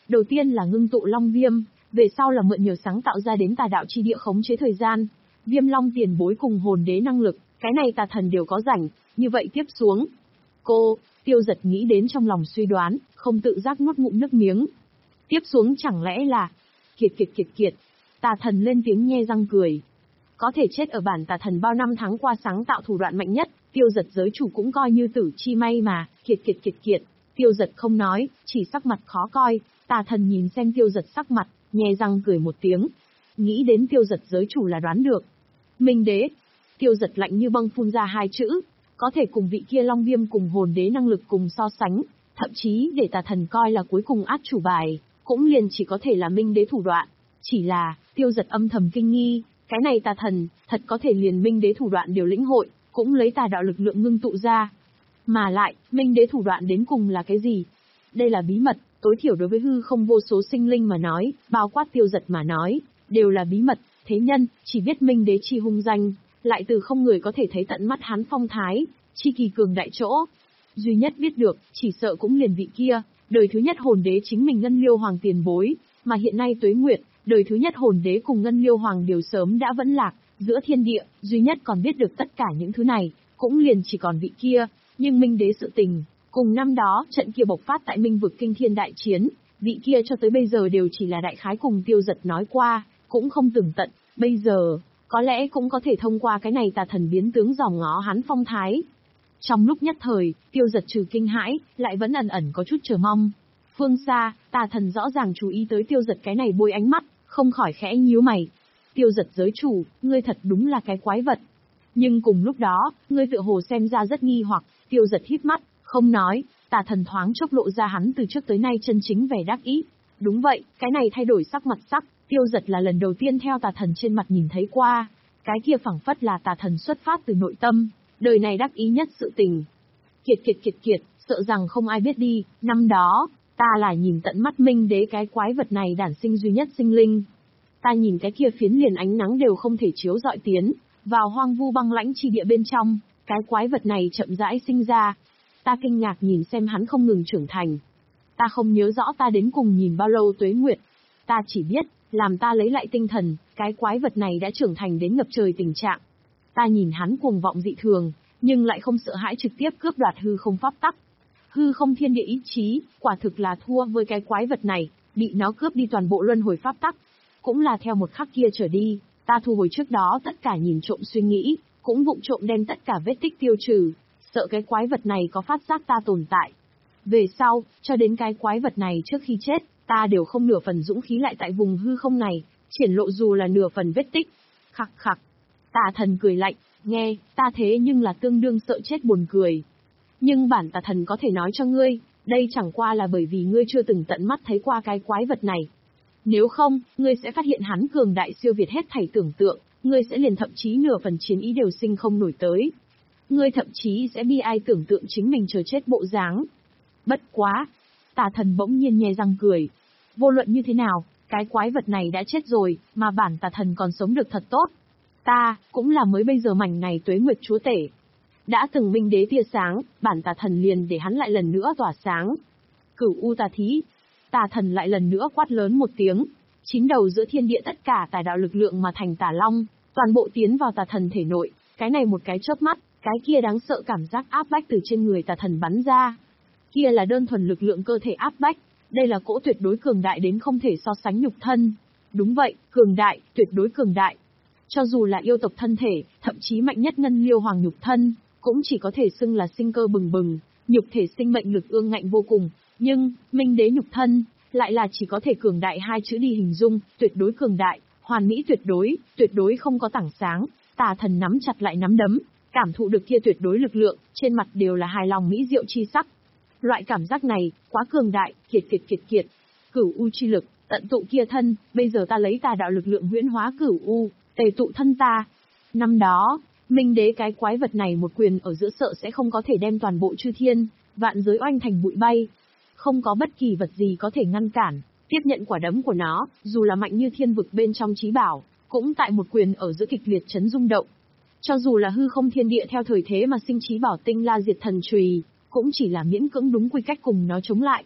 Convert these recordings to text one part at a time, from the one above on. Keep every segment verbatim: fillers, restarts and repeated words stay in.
Đầu tiên là ngưng tụ long viêm, về sau là mượn nhờ sáng tạo ra đến tà đạo chi địa khống chế thời gian. Viêm long tiền bối cùng hồn đế năng lực, cái này tà thần đều có rảnh, như vậy tiếp xuống. Cô, Tiêu Giật nghĩ đến trong lòng suy đoán, không tự giác nuốt ngụm nước miếng. Tiếp xuống chẳng lẽ là... Kiệt kiệt kiệt kiệt. Tà thần lên tiếng nhe răng cười. Có thể chết ở bản tà thần bao năm tháng qua sáng tạo thủ đoạn mạnh nhất, Tiêu Giật giới chủ cũng coi như tử chi may mà, kiệt kiệt kiệt kiệt. Tiêu Giật không nói, chỉ sắc mặt khó coi, tà thần nhìn xem Tiêu Giật sắc mặt, nhe răng cười một tiếng. Nghĩ đến Tiêu Giật giới chủ là đoán được. Minh đế. Tiêu Giật lạnh như băng phun ra hai chữ, có thể cùng vị kia long viêm cùng hồn đế năng lực cùng so sánh, thậm chí để tà thần coi là cuối cùng át chủ bài, cũng liền chỉ có thể là minh đế thủ đoạn. Chỉ là, Tiêu Giật âm thầm kinh nghi, cái này tà thần, thật có thể liền minh đế thủ đoạn đều lĩnh hội, cũng lấy tà đạo lực lượng ngưng tụ ra. Mà lại, minh đế thủ đoạn đến cùng là cái gì? Đây là bí mật, tối thiểu đối với hư không vô số sinh linh mà nói, bao quát Tiêu Giật mà nói, đều là bí mật, thế nhân, chỉ biết minh đế chi hung danh, lại từ không người có thể thấy tận mắt hắn phong thái, chi kỳ cường đại chỗ. Duy nhất biết được, chỉ sợ cũng liền vị kia, đời thứ nhất hồn đế chính mình Ngân Liêu Hoàng tiền bối, mà hiện nay Tuế Nguyệt, đời thứ nhất hồn đế cùng Ngân Liêu Hoàng đều sớm đã vẫn lạc, giữa thiên địa, duy nhất còn biết được tất cả những thứ này, cũng liền chỉ còn vị kia, nhưng minh đế sự tình, cùng năm đó, trận kia bộc phát tại Minh vực kinh thiên đại chiến, vị kia cho tới bây giờ đều chỉ là đại khái cùng Tiêu Giật nói qua, cũng không tường tận, bây giờ, có lẽ cũng có thể thông qua cái này tà thần biến tướng dòm ngó hắn phong thái. Trong lúc nhất thời, Tiêu Giật trừ kinh hãi, lại vẫn ẩn ẩn có chút chờ mong. Phương xa, tà thần rõ ràng chú ý tới Tiêu Giật cái này bôi ánh mắt, không khỏi khẽ nhíu mày. Tiêu Giật giới chủ, ngươi thật đúng là cái quái vật. Nhưng cùng lúc đó, ngươi tựa hồ xem ra rất nghi hoặc, Tiêu Giật híp mắt, không nói, tà thần thoáng chốc lộ ra hắn từ trước tới nay chân chính vẻ đắc ý. Đúng vậy, cái này thay đổi sắc mặt sắc, Tiêu Giật là lần đầu tiên theo tà thần trên mặt nhìn thấy qua. Cái kia phảng phất là tà thần xuất phát từ nội tâm, đời này đắc ý nhất sự tình. Kiệt kiệt kiệt kiệt, sợ rằng không ai biết đi, năm đó, ta là nhìn tận mắt minh đế cái quái vật này đản sinh duy nhất sinh linh. Ta nhìn cái kia phiến liền ánh nắng đều không thể chiếu rọi tiến, vào hoang vu băng lãnh chi địa bên trong, cái quái vật này chậm rãi sinh ra. Ta kinh ngạc nhìn xem hắn không ngừng trưởng thành. Ta không nhớ rõ ta đến cùng nhìn bao lâu tuế nguyệt. Ta chỉ biết, làm ta lấy lại tinh thần, cái quái vật này đã trưởng thành đến ngập trời tình trạng. Ta nhìn hắn cuồng vọng dị thường, nhưng lại không sợ hãi trực tiếp cướp đoạt hư không pháp tắc. Hư không thiên địa ý chí, quả thực là thua với cái quái vật này, bị nó cướp đi toàn bộ luân hồi pháp tắc. Cũng là theo một khắc kia trở đi, ta thu hồi trước đó tất cả nhìn trộm suy nghĩ, cũng vụng trộm đem tất cả vết tích tiêu trừ, sợ cái quái vật này có phát giác ta tồn tại. Về sau, cho đến cái quái vật này trước khi chết, ta đều không nửa phần dũng khí lại tại vùng hư không này, triển lộ dù là nửa phần vết tích. Khặc khặc. Tà thần cười lạnh, nghe, ta thế nhưng là tương đương sợ chết buồn cười. Nhưng bản tà thần có thể nói cho ngươi, đây chẳng qua là bởi vì ngươi chưa từng tận mắt thấy qua cái quái vật này. Nếu không, ngươi sẽ phát hiện hắn cường đại siêu việt hết thảy tưởng tượng, ngươi sẽ liền thậm chí nửa phần chiến ý đều sinh không nổi tới. Ngươi thậm chí sẽ bi ai tưởng tượng chính mình chờ chết bộ dáng. Bất quá. Tà thần bỗng nhiên nhe răng cười. Vô luận như thế nào, cái quái vật này đã chết rồi, mà bản tà thần còn sống được thật tốt. Ta, cũng là mới bây giờ mảnh này tuế nguyệt chúa tể. Đã từng minh đế tia sáng, bản tà thần liền để hắn lại lần nữa tỏa sáng. Cửu u tà thí. Tà thần lại lần nữa quát lớn một tiếng. Chín đầu giữa thiên địa tất cả tài đạo lực lượng mà thành tà long, toàn bộ tiến vào tà thần thể nội. Cái này một cái chớp mắt, cái kia đáng sợ cảm giác áp bách từ trên người tà thần bắn ra. Kia là đơn thuần lực lượng cơ thể áp bách, đây là cỗ tuyệt đối cường đại đến không thể so sánh nhục thân. Đúng vậy, cường đại, tuyệt đối cường đại. Cho dù là yêu tộc thân thể, thậm chí mạnh nhất Ngân Liêu Hoàng nhục thân, cũng chỉ có thể xưng là sinh cơ bừng bừng, nhục thể sinh mệnh lực ương ngạnh vô cùng, nhưng, minh đế nhục thân, lại là chỉ có thể cường đại hai chữ đi hình dung, tuyệt đối cường đại, hoàn mỹ tuyệt đối, tuyệt đối không có tảng sáng. Tà thần nắm chặt lại nắm đấm, cảm thụ được kia tuyệt đối lực lượng, trên mặt đều là hài lòng mỹ diệu chi sắc. Loại cảm giác này, quá cường đại, kiệt kiệt kiệt kiệt. Cửu u chi lực, tận tụ kia thân, bây giờ ta lấy tà đạo lực lượng huyễn hóa cửu u, tề tụ thân ta. Năm đó, minh đế cái quái vật này một quyền ở giữa sợ sẽ không có thể đem toàn bộ chư thiên, vạn giới oanh thành bụi bay. Không có bất kỳ vật gì có thể ngăn cản, tiếp nhận quả đấm của nó, dù là mạnh như thiên vực bên trong chí bảo, cũng tại một quyền ở giữa kịch liệt chấn rung động. Cho dù là hư không thiên địa theo thời thế mà sinh chí bảo tinh la diệt thần chùy, cũng chỉ là miễn cưỡng đúng quy cách cùng nó chống lại.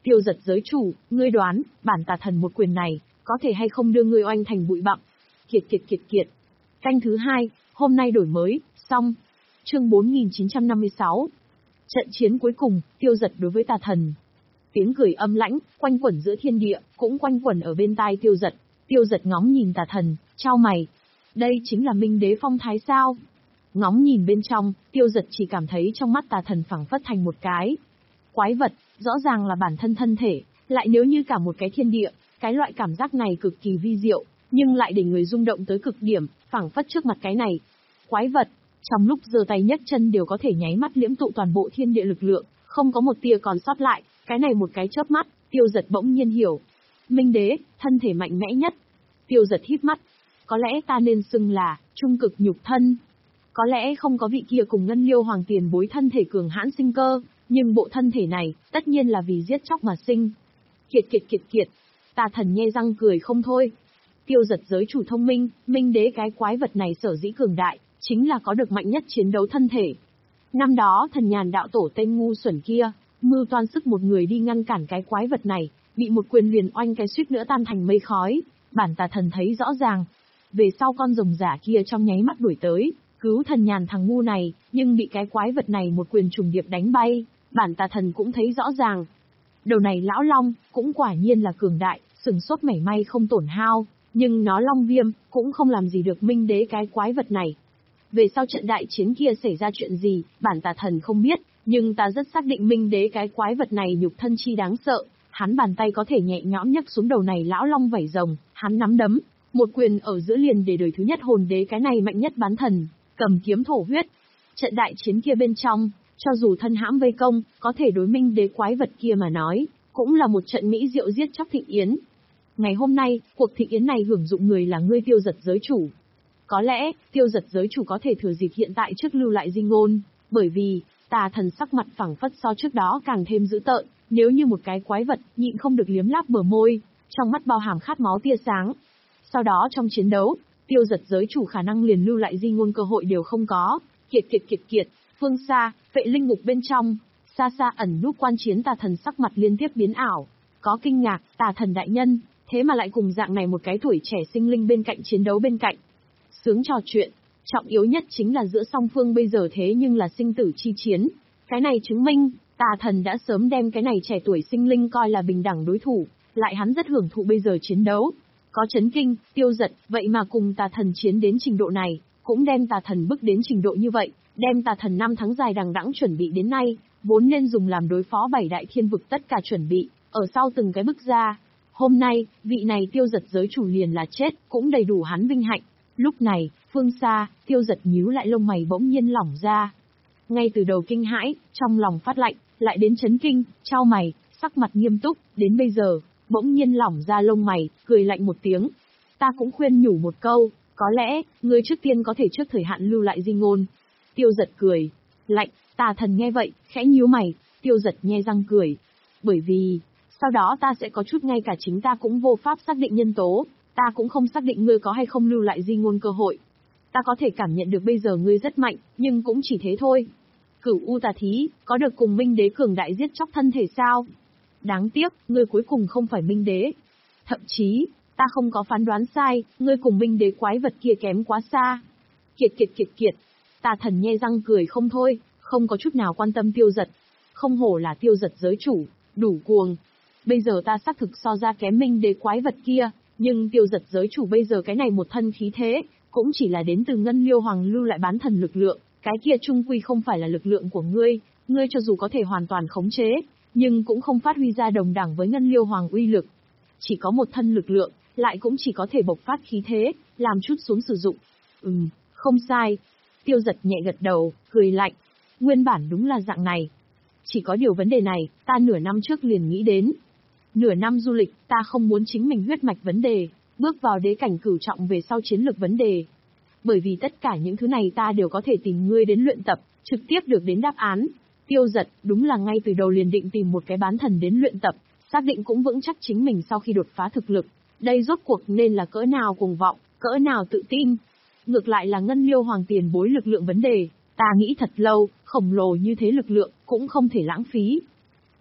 Tiêu Giật giới chủ, ngươi đoán, bản tà thần một quyền này, có thể hay không đưa ngươi oanh thành bụi bặm. Kiệt kiệt kiệt kiệt. Canh thứ hai, hôm nay đổi mới, xong. Chương bốn nghìn chín trăm năm mươi sáu. Trận chiến cuối cùng, Tiêu Giật đối với tà thần. Tiếng cười âm lãnh, quanh quẩn giữa thiên địa, cũng quanh quẩn ở bên tai Tiêu Giật. Tiêu Giật ngóng nhìn tà thần, chau mày. Đây chính là Minh Đế phong thái sao? Ngóng nhìn bên trong, Tiêu Giật chỉ cảm thấy trong mắt tà thần phẳng phất thành một cái quái vật, rõ ràng là bản thân thân thể, lại nếu như cả một cái thiên địa, cái loại cảm giác này cực kỳ vi diệu, nhưng lại để người rung động tới cực điểm, phẳng phất trước mặt cái này quái vật, trong lúc giơ tay nhấc chân đều có thể nháy mắt liễm tụ toàn bộ thiên địa lực lượng, không có một tia còn sót lại, cái này một cái chớp mắt, Tiêu Giật bỗng nhiên hiểu. Minh Đế, thân thể mạnh mẽ nhất. Tiêu Giật híp mắt. Có lẽ ta nên xưng là trung cực nhục thân. Có lẽ không có vị kia cùng Ngân Liêu Hoàng tiền bối thân thể cường hãn sinh cơ, nhưng bộ thân thể này, tất nhiên là vì giết chóc mà sinh. Kiệt kiệt kiệt kiệt. Tà thần nhe răng cười không thôi. Tiêu Giật giới chủ thông minh, Minh Đế cái quái vật này sở dĩ cường đại, chính là có được mạnh nhất chiến đấu thân thể. Năm đó thần nhàn đạo tổ tên ngu xuẩn kia, mưu toan sức một người đi ngăn cản cái quái vật này, bị một quyền liền oanh cái suýt nữa tan thành mây khói. Bản tà thần thấy rõ ràng. Về sau con rồng giả kia trong nháy mắt đuổi tới, cứu thần nhàn thằng ngu này, nhưng bị cái quái vật này một quyền trùng điệp đánh bay, bản tà thần cũng thấy rõ ràng. Đầu này lão long, cũng quả nhiên là cường đại, sừng sốt mảy may không tổn hao, nhưng nó long viêm, cũng không làm gì được Minh Đế cái quái vật này. Về sau trận đại chiến kia xảy ra chuyện gì, bản tà thần không biết, nhưng ta rất xác định Minh Đế cái quái vật này nhục thân chi đáng sợ, hắn bàn tay có thể nhẹ nhõm nhấc xuống đầu này lão long vảy rồng, hắn nắm đấm, một quyền ở giữa liền để đời thứ nhất hồn đế cái này mạnh nhất bán thần, cầm kiếm thổ huyết. Trận đại chiến kia bên trong, cho dù thân hãm vây công, có thể đối Minh Đế quái vật kia mà nói, cũng là một trận mỹ diệu giết chóc thịnh yến. Ngày hôm nay, cuộc thịnh yến này hưởng dụng người là ngươi Tiêu Giật giới chủ. Có lẽ, Tiêu Giật giới chủ có thể thừa dịp hiện tại trước lưu lại di ngôn, bởi vì, tà thần sắc mặt phẳng phất so trước đó càng thêm dữ tợn, nếu như một cái quái vật, nhịn không được liếm láp bờ môi, trong mắt bao hàm khát máu tia sáng. Sau đó trong chiến đấu, Tiêu Giật giới chủ khả năng liền lưu lại di ngôn cơ hội đều không có. Kiệt kiệt kiệt kiệt, phương xa, Vệ linh ngục bên trong, xa xa ẩn núp quan chiến tà thần sắc mặt liên tiếp biến ảo, có kinh ngạc, tà thần đại nhân, thế mà lại cùng dạng này một cái tuổi trẻ sinh linh bên cạnh chiến đấu bên cạnh. Sướng trò chuyện, trọng yếu nhất chính là giữa song phương bây giờ thế nhưng là sinh tử chi chiến. Cái này chứng minh, tà thần đã sớm đem cái này trẻ tuổi sinh linh coi là bình đẳng đối thủ, lại hắn rất hưởng thụ bây giờ chiến đấu. Có chấn kinh, Tiêu Giật, vậy mà cùng tà thần chiến đến trình độ này, cũng đem tà thần bức đến trình độ như vậy, đem tà thần năm tháng dài đằng đẵng chuẩn bị đến nay, vốn nên dùng làm đối phó bảy đại thiên vực tất cả chuẩn bị, ở sau từng cái bức ra. Hôm nay, vị này Tiêu Giật giới chủ liền là chết, cũng đầy đủ hắn vinh hạnh. Lúc này, phương xa, Tiêu Giật nhíu lại lông mày bỗng nhiên lỏng ra. Ngay từ đầu kinh hãi, trong lòng phát lạnh, lại đến chấn kinh, chau mày, sắc mặt nghiêm túc, đến bây giờ, bỗng nhiên lỏng ra lông mày, cười lạnh một tiếng. Ta cũng khuyên nhủ một câu, có lẽ, ngươi trước tiên có thể trước thời hạn lưu lại di ngôn. Tiêu Giật cười, lạnh, tà thần nghe vậy, khẽ nhíu mày, Tiêu Giật nhe răng cười. Bởi vì, sau đó ta sẽ có chút ngay cả chính ta cũng vô pháp xác định nhân tố, ta cũng không xác định ngươi có hay không lưu lại di ngôn cơ hội. Ta có thể cảm nhận được bây giờ ngươi rất mạnh, nhưng cũng chỉ thế thôi. Cửu U tà thí, có được cùng Minh Đế cường đại giết chóc thân thể sao? Đáng tiếc, ngươi cuối cùng không phải Minh Đế. Thậm chí, ta không có phán đoán sai, ngươi cùng Minh Đế quái vật kia kém quá xa. Kiệt kiệt kiệt kiệt, tà thần nhe răng cười không thôi, không có chút nào quan tâm Tiêu Giật. Không hổ là Tiêu Giật giới chủ, đủ cuồng. Bây giờ ta xác thực so ra kém Minh Đế quái vật kia, nhưng Tiêu Giật giới chủ bây giờ cái này một thân khí thế, cũng chỉ là đến từ Ngân Liêu Hoàng lưu lại bán thần lực lượng, cái kia chung quy không phải là lực lượng của ngươi, ngươi cho dù có thể hoàn toàn khống chế, nhưng cũng không phát huy ra đồng đẳng với Ngân Liêu Hoàng uy lực. Chỉ có một thân lực lượng, lại cũng chỉ có thể bộc phát khí thế, làm chút xuống sử dụng. Ừm, không sai. Tiêu Giật nhẹ gật đầu, cười lạnh. Nguyên bản đúng là dạng này. Chỉ có điều vấn đề này, ta nửa năm trước liền nghĩ đến. Nửa năm du lịch, ta không muốn chính mình huyết mạch vấn đề, bước vào đế cảnh cửu trọng về sau chiến lược vấn đề. Bởi vì tất cả những thứ này ta đều có thể tìm ngươi đến luyện tập, trực tiếp được đến đáp án. Tiêu Giật, đúng là ngay từ đầu liền định tìm một cái bán thần đến luyện tập, xác định cũng vững chắc chính mình sau khi đột phá thực lực. Đây rốt cuộc nên là cỡ nào cuồng vọng, cỡ nào tự tin. Ngược lại là Ngân Liêu Hoàng tiền bối lực lượng vấn đề, ta nghĩ thật lâu, khổng lồ như thế lực lượng, cũng không thể lãng phí.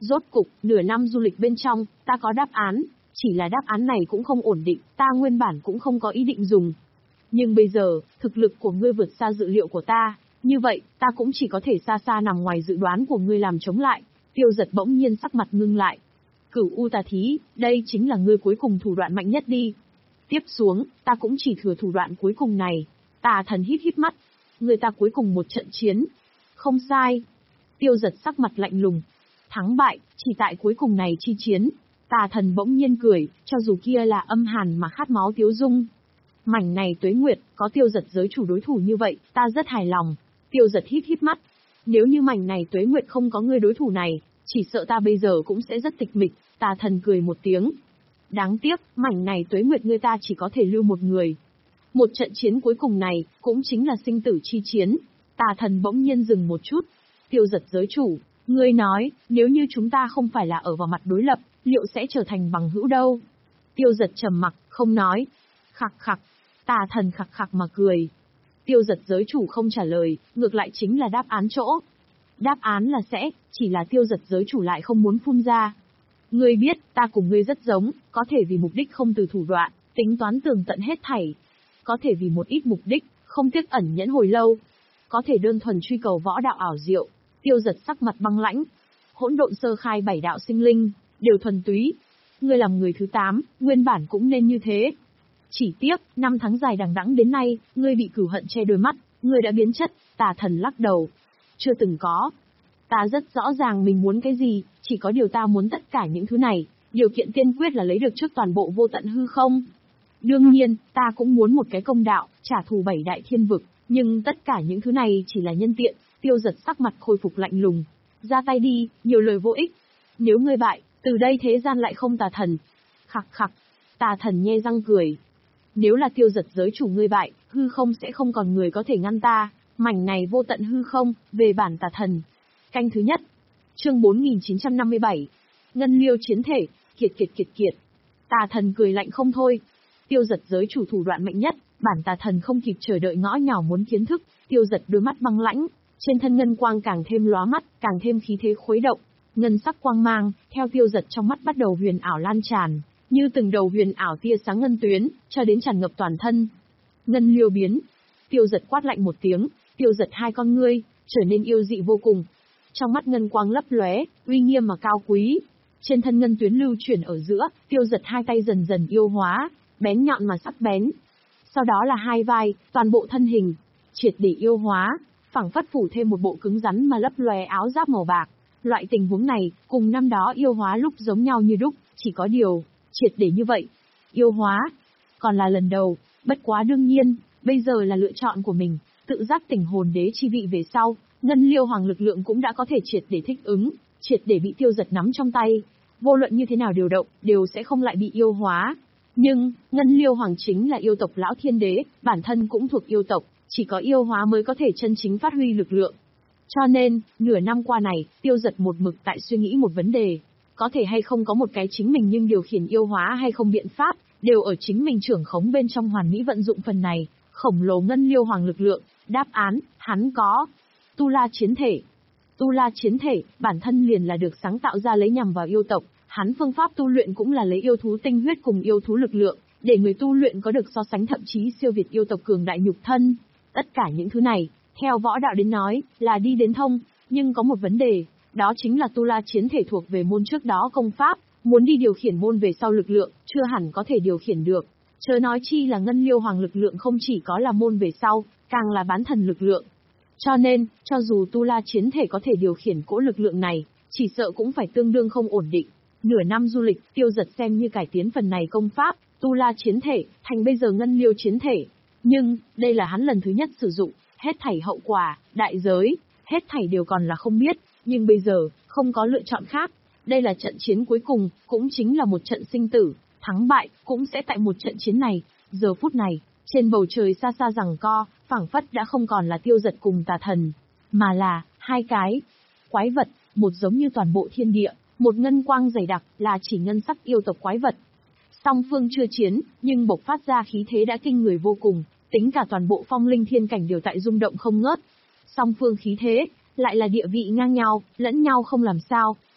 Rốt cục, nửa năm du lịch bên trong, ta có đáp án, chỉ là đáp án này cũng không ổn định, ta nguyên bản cũng không có ý định dùng. Nhưng bây giờ, thực lực của ngươi vượt xa dự liệu của ta, như vậy, ta cũng chỉ có thể xa xa nằm ngoài dự đoán của ngươi làm chống lại. Tiêu Giật bỗng nhiên sắc mặt ngưng lại. Cửu U Tà Thí, đây chính là ngươi cuối cùng thủ đoạn mạnh nhất đi. Tiếp xuống, ta cũng chỉ thừa thủ đoạn cuối cùng này. Tà Thần híp híp mắt. Người ta cuối cùng một trận chiến. Không sai. Tiêu Giật sắc mặt lạnh lùng. Thắng bại, chỉ tại cuối cùng này chi chiến. Tà Thần bỗng nhiên cười, cho dù kia là âm hàn mà khát máu tiếu dung. Mảnh này Tuế Nguyệt, có Tiêu Giật giới chủ đối thủ như vậy, ta rất hài lòng. Tiêu Giật híp híp mắt. Nếu như mảnh này Tuế Nguyệt không có người đối thủ này, chỉ sợ ta bây giờ cũng sẽ rất tịch mịch. Tà Thần cười một tiếng. Đáng tiếc, mảnh này Tuế Nguyệt người ta chỉ có thể lưu một người. Một trận chiến cuối cùng này, cũng chính là sinh tử chi chiến. Tà Thần bỗng nhiên dừng một chút. Tiêu Giật giới chủ, ngươi nói, nếu như chúng ta không phải là ở vào mặt đối lập, liệu sẽ trở thành bằng hữu đâu? Tiêu Giật trầm mặc, không nói. Khặc khặc. Tà Thần khặc khặc mà cười. Tiêu Giật giới chủ không trả lời, ngược lại chính là đáp án chỗ. Đáp án là sẽ, chỉ là Tiêu Giật giới chủ lại không muốn phun ra. Ngươi biết, ta cùng ngươi rất giống, có thể vì mục đích không từ thủ đoạn, tính toán tường tận hết thảy. Có thể vì một ít mục đích, không tiếc ẩn nhẫn hồi lâu. Có thể đơn thuần truy cầu võ đạo ảo diệu. Tiêu Giật sắc mặt băng lãnh. Hỗn độn sơ khai bảy đạo sinh linh, đều thuần túy. Ngươi làm người thứ tám, nguyên bản cũng nên như thế. Chỉ tiếc, năm tháng dài đằng đẵng đến nay, ngươi bị cửu hận che đôi mắt, ngươi đã biến chất. Tà Thần lắc đầu. Chưa từng có. Ta rất rõ ràng mình muốn cái gì, chỉ có điều ta muốn tất cả những thứ này, điều kiện tiên quyết là lấy được trước toàn bộ vô tận hư không. Đương nhiên, ta cũng muốn một cái công đạo, trả thù bảy đại thiên vực, nhưng tất cả những thứ này chỉ là nhân tiện. Tiêu Giật sắc mặt khôi phục lạnh lùng. Ra tay đi, nhiều lời vô ích. Nếu ngươi bại, từ đây thế gian lại không Tà Thần. Khặc khặc. Tà Thần nhe răng cười. Nếu là Tiêu Giật giới chủ ngươi bại, hư không sẽ không còn người có thể ngăn ta. Mảnh này vô tận hư không, về bản Tà Thần. Canh thứ nhất. Chương bốn nghìn chín trăm năm mươi bảy. Ngân Liêu chiến thể, kiệt kiệt kiệt kiệt. Tà Thần cười lạnh không thôi. Tiêu Giật giới chủ thủ đoạn mạnh nhất, bản Tà Thần không kịp chờ đợi ngõ nhỏ muốn kiến thức. Tiêu Giật đôi mắt băng lãnh, trên thân ngân quang càng thêm lóa mắt, càng thêm khí thế khuấy động. Ngân sắc quang mang, theo Tiêu Giật trong mắt bắt đầu huyền ảo lan tràn, như từng đầu huyền ảo tia sáng ngân tuyến, cho đến tràn ngập toàn thân. Ngân Liêu biến. Tiêu Giật quát lạnh một tiếng, Tiêu Giật hai con ngươi trở nên yêu dị vô cùng. Trong mắt ngân quang lấp lóe, uy nghiêm mà cao quý. Trên thân ngân tuyến lưu chuyển ở giữa, Tiêu Giật hai tay dần dần yêu hóa, bén nhọn mà sắc bén. Sau đó là hai vai, toàn bộ thân hình triệt để yêu hóa, phảng phất phủ thêm một bộ cứng rắn mà lấp lóe áo giáp màu bạc. Loại tình huống này, cùng năm đó yêu hóa lúc giống nhau như đúc, chỉ có điều, triệt để như vậy. Yêu hóa, còn là lần đầu, bất quá đương nhiên, bây giờ là lựa chọn của mình, tự giác tỉnh hồn đế chi vị về sau, Ngân Liêu Hoàng lực lượng cũng đã có thể triệt để thích ứng, triệt để bị Tiêu Giật nắm trong tay. Vô luận như thế nào điều động, đều sẽ không lại bị yêu hóa. Nhưng, Ngân Liêu Hoàng chính là yêu tộc Lão Thiên Đế, bản thân cũng thuộc yêu tộc, chỉ có yêu hóa mới có thể chân chính phát huy lực lượng. Cho nên, nửa năm qua này, Tiêu Giật một mực tại suy nghĩ một vấn đề. Có thể hay không có một cái chính mình nhưng điều khiển yêu hóa hay không biện pháp, đều ở chính mình trưởng khống bên trong hoàn mỹ vận dụng phần này, khổng lồ Ngân Liêu Hoàng lực lượng. Đáp án, hắn có. Tu La chiến thể. Tu La chiến thể, bản thân liền là được sáng tạo ra lấy nhằm vào yêu tộc, hắn phương pháp tu luyện cũng là lấy yêu thú tinh huyết cùng yêu thú lực lượng, để người tu luyện có được so sánh thậm chí siêu việt yêu tộc cường đại nhục thân. Tất cả những thứ này, theo võ đạo đến nói, là đi đến thông, nhưng có một vấn đề, đó chính là Tu La chiến thể thuộc về môn trước đó công pháp, muốn đi điều khiển môn về sau lực lượng, chưa hẳn có thể điều khiển được. Chớ nói chi là Ngân Liêu Hoàng lực lượng không chỉ có là môn về sau, càng là bán thần lực lượng. Cho nên, cho dù Tu La chiến thể có thể điều khiển cỗ lực lượng này, chỉ sợ cũng phải tương đương không ổn định. Nửa năm du lịch, Tiêu Giật xem như cải tiến phần này công pháp, Tu La chiến thể, thành bây giờ Ngân Liêu chiến thể. Nhưng, đây là hắn lần thứ nhất sử dụng, hết thảy hậu quả, đại giới, hết thảy đều còn là không biết, nhưng bây giờ, không có lựa chọn khác. Đây là trận chiến cuối cùng, cũng chính là một trận sinh tử, thắng bại, cũng sẽ tại một trận chiến này. Giờ phút này, trên bầu trời xa xa giằng co, phảng phất đã không còn là Tiêu Giật cùng Tà Thần, mà là hai cái quái vật, một giống như toàn bộ thiên địa, một ngân quang dày đặc, là chỉ ngân sắc yêu tộc quái vật. Song phương chưa chiến, nhưng bộc phát ra khí thế đã kinh người vô cùng, tính cả toàn bộ phong linh thiên cảnh đều tại rung động không ngớt. Song phương khí thế, lại là địa vị ngang nhau, lẫn nhau không làm sao.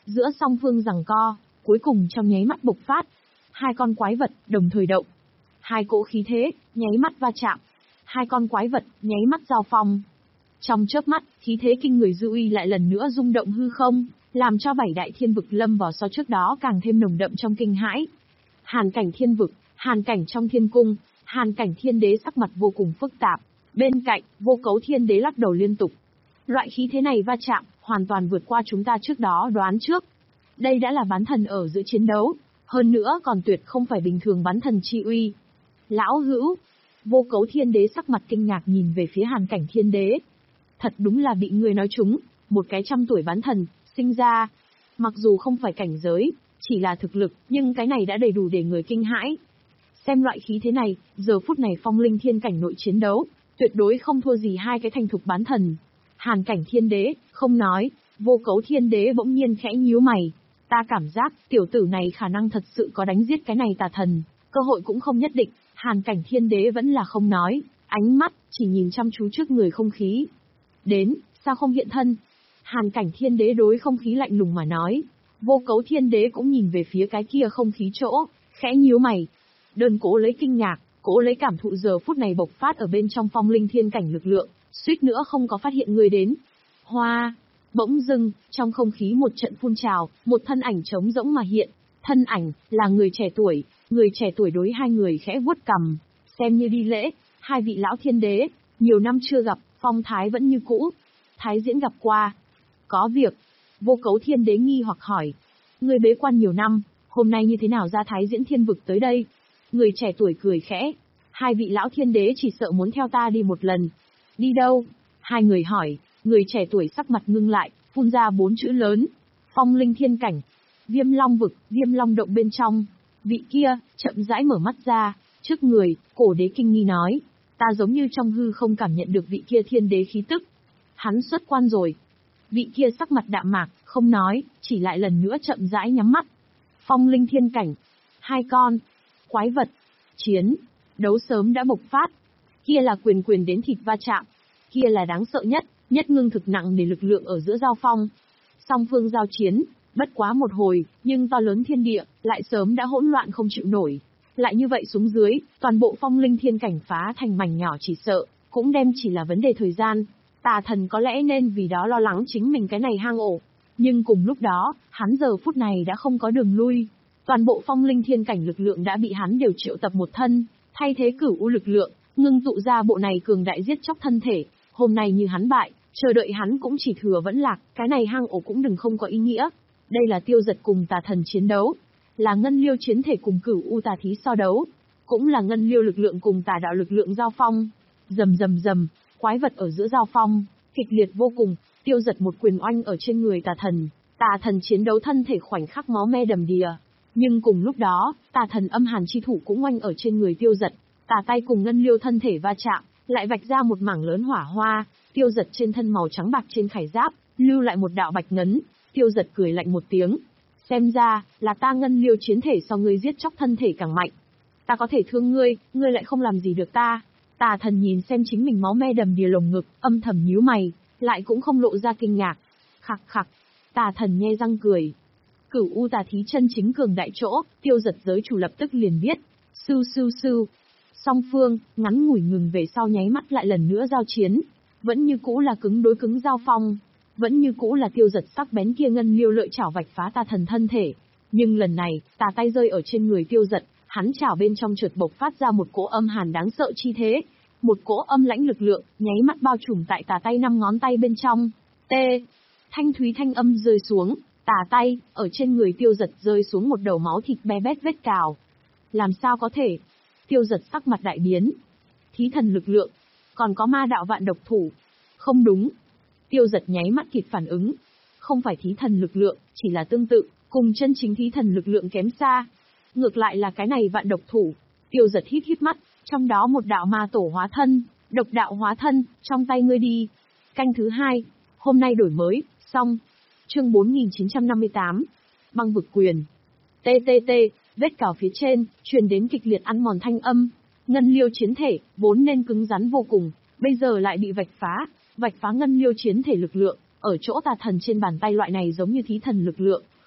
Giữa song phương giằng co, cuối cùng trong nháy mắt bộc phát. Hai con quái vật đồng thời động. Hai cỗ khí thế, nháy mắt va chạm. Hai con quái vật, nháy mắt giao phong. Trong chớp mắt, khí thế kinh người dư uy lại lần nữa rung động hư không, làm cho bảy đại thiên vực lâm vào so trước đó càng thêm nồng đậm trong kinh hãi. Hàn cảnh thiên vực, hàn cảnh trong thiên cung, hàn cảnh thiên đế sắc mặt vô cùng phức tạp. Bên cạnh, vô cấu thiên đế lắc đầu liên tục. Loại khí thế này va chạm, hoàn toàn vượt qua chúng ta trước đó đoán trước. Đây đã là bán thần ở giữa chiến đấu, hơn nữa còn tuyệt không phải bình thường bán thần chi uy. Lão hữu, vô cấu thiên đế sắc mặt kinh ngạc nhìn về phía hàn cảnh thiên đế. Thật đúng là bị người nói trúng, một cái trăm tuổi bán thần, sinh ra. Mặc dù không phải cảnh giới, chỉ là thực lực, nhưng cái này đã đầy đủ để người kinh hãi. Xem loại khí thế này, giờ phút này phong linh thiên cảnh nội chiến đấu, tuyệt đối không thua gì hai cái thành thục bán thần. Hàn cảnh thiên đế, không nói, vô cấu thiên đế bỗng nhiên khẽ nhíu mày. Ta cảm giác, tiểu tử này khả năng thật sự có đánh giết cái này tà thần, cơ hội cũng không nhất định. Hàn cảnh thiên đế vẫn là không nói, ánh mắt, chỉ nhìn chăm chú trước người không khí. Đến, sao không hiện thân? Hàn cảnh thiên đế đối không khí lạnh lùng mà nói. Vô cấu thiên đế cũng nhìn về phía cái kia không khí chỗ, khẽ nhíu mày. Đơn cố lấy kinh ngạc, cố lấy cảm thụ giờ phút này bộc phát ở bên trong phong linh thiên cảnh lực lượng, suýt nữa không có phát hiện người đến. Hoa, bỗng dưng, trong không khí một trận phun trào, một thân ảnh trống rỗng mà hiện. Thân ảnh, là người trẻ tuổi, người trẻ tuổi đối hai người khẽ vuốt cằm, xem như đi lễ, hai vị lão thiên đế, nhiều năm chưa gặp, phong thái vẫn như cũ. Thái diễn gặp qua. Có việc. Vô cấu thiên đế nghi hoặc hỏi. Người bế quan nhiều năm, hôm nay như thế nào ra thái diễn thiên vực tới đây? Người trẻ tuổi cười khẽ. Hai vị lão thiên đế chỉ sợ muốn theo ta đi một lần. Đi đâu? Hai người hỏi, người trẻ tuổi sắc mặt ngưng lại, phun ra bốn chữ lớn. Phong linh thiên cảnh. Viêm long vực, viêm long động bên trong. Vị kia, chậm rãi mở mắt ra, trước người, cổ đế kinh nghi nói. Ta giống như trong hư không cảm nhận được vị kia thiên đế khí tức. Hắn xuất quan rồi. Vị kia sắc mặt đạm mạc, không nói, chỉ lại lần nữa chậm rãi nhắm mắt. Phong linh thiên cảnh. Hai con. Quái vật. Chiến. Đấu sớm đã bộc phát. Kia là quyền quyền đến thịt va chạm. Kia là đáng sợ nhất, nhất ngưng thực nặng để lực lượng ở giữa giao phong. Song phương giao chiến, bất quá một hồi, nhưng to lớn thiên địa, lại sớm đã hỗn loạn không chịu nổi. Lại như vậy xuống dưới, toàn bộ phong linh thiên cảnh phá thành mảnh nhỏ chỉ sợ, cũng đem chỉ là vấn đề thời gian. Tà thần có lẽ nên vì đó lo lắng chính mình cái này hang ổ. Nhưng cùng lúc đó, hắn giờ phút này đã không có đường lui. Toàn bộ phong linh thiên cảnh lực lượng đã bị hắn đều triệu tập một thân, thay thế cửu u lực lượng, ngưng tụ ra bộ này cường đại giết chóc thân thể. Hôm nay như hắn bại, chờ đợi hắn cũng chỉ thừa vẫn lạc, cái này hang ổ cũng đừng không có ý nghĩa. Đây là tiêu giật cùng tà thần chiến đấu, là ngân liêu chiến thể cùng cửu u tà thí so đấu, cũng là ngân liêu lực lượng cùng tà đạo lực lượng giao phong. Rầm rầm rầm, quái vật ở giữa giao phong, kịch liệt vô cùng, tiêu giật một quyền oanh ở trên người tà thần, tà thần chiến đấu thân thể khoảnh khắc máu me đầm đìa. Nhưng cùng lúc đó, tà thần âm hàn chi thủ cũng oanh ở trên người tiêu giật, tà tay cùng ngân liêu thân thể va chạm, lại vạch ra một mảng lớn hỏa hoa, tiêu giật trên thân màu trắng bạc trên khải giáp, lưu lại một đạo bạch ngấn, tiêu giật cười lạnh một tiếng. Xem ra, là ta ngân liêu chiến thể so ngươi giết chóc thân thể càng mạnh. Ta có thể thương ngươi, ngươi lại không làm gì được ta. Tà thần nhìn xem chính mình máu me đầm đìa lồng ngực, âm thầm nhíu mày, lại cũng không lộ ra kinh ngạc. Khặc khặc, tà thần nhe răng cười. Cửu u tà thí chân chính cường đại chỗ, tiêu giật giới chủ lập tức liền biết. Sưu sưu sưu. Song phương, ngắn ngủi ngừng về sau nháy mắt lại lần nữa giao chiến. Vẫn như cũ là cứng đối cứng giao phong. Vẫn như cũ là tiêu giật sắc bén kia ngân liêu lợi chảo vạch phá tà thần thân thể. Nhưng lần này, tà tay rơi ở trên người tiêu giật, hắn chảo bên trong chợt bộc phát ra một cỗ âm hàn đáng sợ chi thế. Một cỗ âm lãnh lực lượng, nháy mắt bao trùm tại tà tay năm ngón tay bên trong. T. Thanh thúy thanh âm rơi xuống, tà tay, ở trên người tiêu giật rơi xuống một đầu máu thịt be bét vết cào. Làm sao có thể? Tiêu giật sắc mặt đại biến. Thí thần lực lượng, còn có ma đạo vạn độc thủ. Không đúng. Tiêu giật nháy mắt kịp phản ứng. Không phải thí thần lực lượng, chỉ là tương tự, cùng chân chính thí thần lực lượng kém xa. Ngược lại là cái này vạn độc thủ. Tiêu giật hít hít mắt, trong đó một đạo ma tổ hóa thân, độc đạo hóa thân, trong tay ngươi đi. Canh thứ hai, hôm nay đổi mới, xong. Chương bốn nghìn chín trăm năm mươi tám. Băng vực quyền. tê tê tê, vết cào phía trên, truyền đến kịch liệt ăn mòn thanh âm. Ngân liêu chiến thể, vốn nên cứng rắn vô cùng, bây giờ lại bị vạch phá. Vạch phá ngân liêu chiến thể lực lượng, ở chỗ tà thần trên bàn tay loại này giống như thí thần lực lượng,